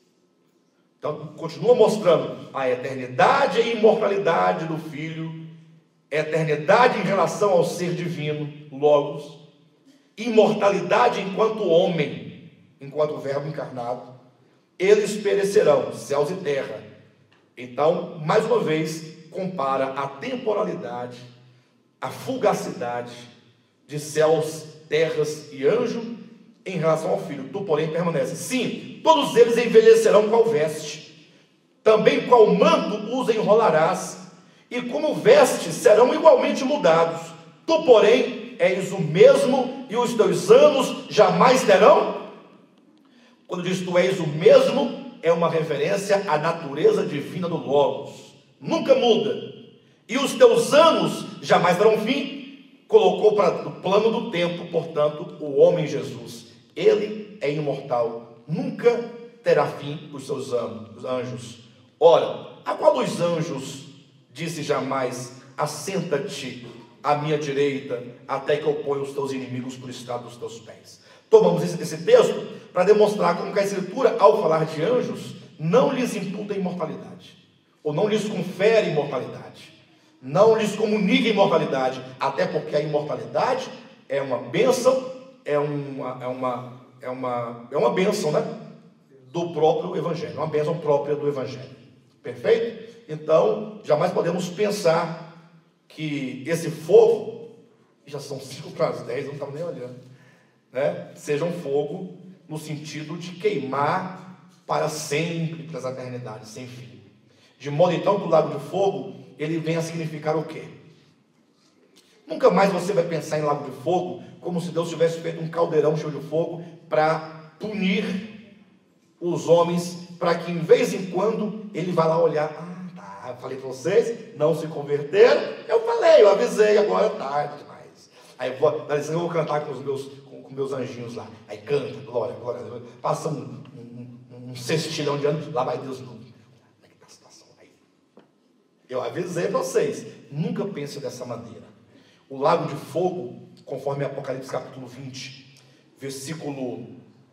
Então, continua mostrando a eternidade e a imortalidade do Filho, eternidade em relação ao ser divino, Logos, imortalidade enquanto homem, enquanto verbo encarnado. Eles perecerão, céus e terra. Então, mais uma vez, compara a temporalidade, a fugacidade de céus, terras e anjo em relação ao Filho. Tu, porém, permanece. Sim, todos eles envelhecerão qual veste, também qual manto os enrolarás, e como vestes serão igualmente mudados. Tu, porém, és o mesmo, e os teus anos jamais terão. Quando diz tu és o mesmo, é uma referência à natureza divina do Logos. Nunca muda. E os teus anos jamais terão fim. Colocou para o plano do tempo, portanto, o homem Jesus. Ele é imortal. Nunca terá fim os seus anos, os anjos. Ora, a qual dos anjos disse jamais: assenta-te à minha direita, até que eu ponha os teus inimigos por estrado dos teus pés? Tomamos esse texto para demonstrar como que a Escritura, ao falar de anjos, não lhes imputa imortalidade, ou não lhes confere imortalidade, não lhes comunica imortalidade, até porque a imortalidade é uma bênção, é uma bênção, né? Do próprio Evangelho, uma bênção própria do Evangelho. Perfeito? Então, jamais podemos pensar que esse fogo, já são 5 para as 10, não estava nem olhando, né? Seja um fogo no sentido de queimar para sempre, para as eternidades, sem fim. De modo então que o lago de fogo, ele vem a significar o quê? Nunca mais você vai pensar em lago de fogo como se Deus tivesse feito um caldeirão cheio de fogo para punir os homens, para que em vez em quando ele vá lá olhar. Eu falei para vocês, não se converteram. Eu avisei, agora é tarde demais. Aí eu vou cantar com os meus anjinhos lá. Aí canta, glória, glória a Deus. Passa um cestilhão de anos, lá vai Deus. Como é que está a situação aí? Eu avisei para vocês, nunca pense dessa maneira. O lago de fogo conforme Apocalipse capítulo 20, versículo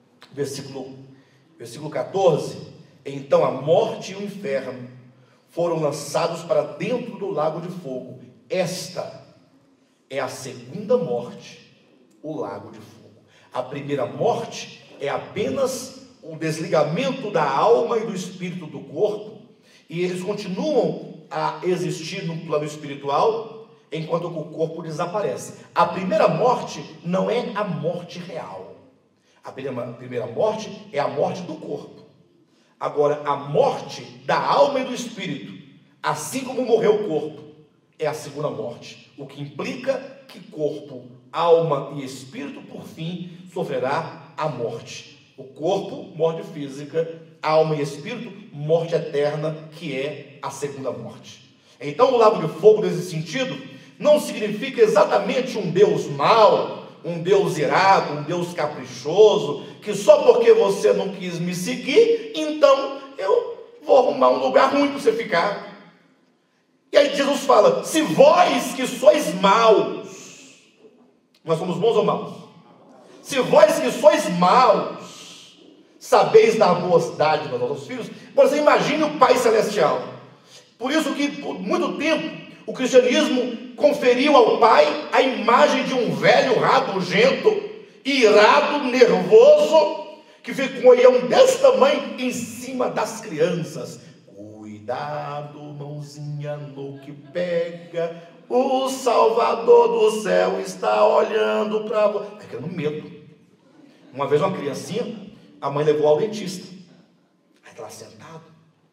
14. Então a morte e o inferno foram lançados para dentro do lago de fogo. Esta é a segunda morte, o lago de fogo. A primeira morte é apenas o desligamento da alma e do espírito do corpo, e eles continuam a existir no plano espiritual, enquanto o corpo desaparece. A primeira morte não é a morte real. A primeira morte é a morte do corpo. Agora, a morte da alma e do espírito, assim como morreu o corpo, é a segunda morte. O que implica que corpo, alma e espírito, por fim, sofrerá a morte. O corpo, morte física, alma e espírito, morte eterna, que é a segunda morte. Então, o lago de fogo, nesse sentido, não significa exatamente um Deus mau, um Deus irado, um Deus caprichoso, que só porque você não quis me seguir, então eu vou arrumar um lugar ruim para você ficar. E aí Jesus fala: se vós que sois maus, nós somos bons ou maus? Se vós que sois maus, sabeis dar boas dádivas aos filhos, você imagine o Pai Celestial. Por isso que por muito tempo o cristianismo conferiu ao Pai a imagem de um velho rabugento, irado, nervoso, que fica com um olhão desse tamanho em cima das crianças. Cuidado, mãozinha no que pega, o Salvador do céu está olhando para você. Está criando medo. Uma vez uma criancinha, a mãe levou ao dentista. Aí está lá sentado,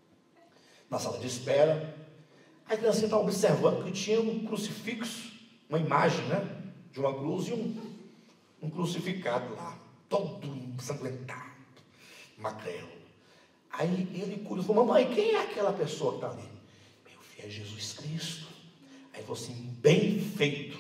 na sala de espera. Aí a criancinha estava observando que tinha um crucifixo, uma imagem, né, de uma cruz e um crucificado lá, todo ensanguentado, magrelo. Aí ele curioso falou: mamãe, quem é aquela pessoa que está ali? Meu filho, é Jesus Cristo. Aí falou assim: bem feito.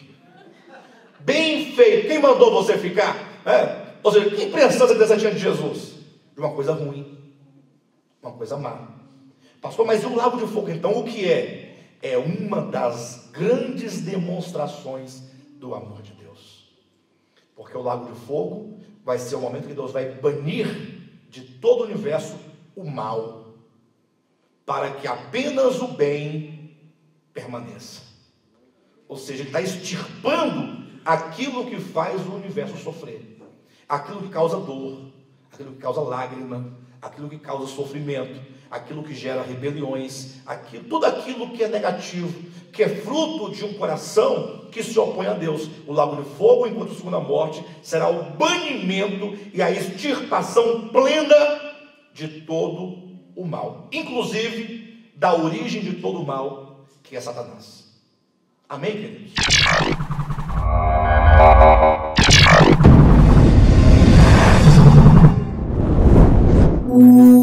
Bem feito. Quem mandou você ficar? Ou seja, que impressão você tem diante de Jesus? De uma coisa ruim, uma coisa má. Pastor, mas e o lago de fogo então, o que é? É uma das grandes demonstrações do amor de Deus. Porque o lago de fogo vai ser o momento que Deus vai banir de todo o universo o mal, para que apenas o bem permaneça. Ou seja, ele está extirpando aquilo que faz o universo sofrer, aquilo que causa dor, aquilo que causa lágrima, aquilo que causa sofrimento, aquilo que gera rebeliões, tudo aquilo que é negativo, que é fruto de um coração que se opõe a Deus. O lago de fogo, enquanto a segunda morte, será o banimento e a extirpação plena de todo o mal, inclusive da origem de todo o mal, que é Satanás. Amém, queridos?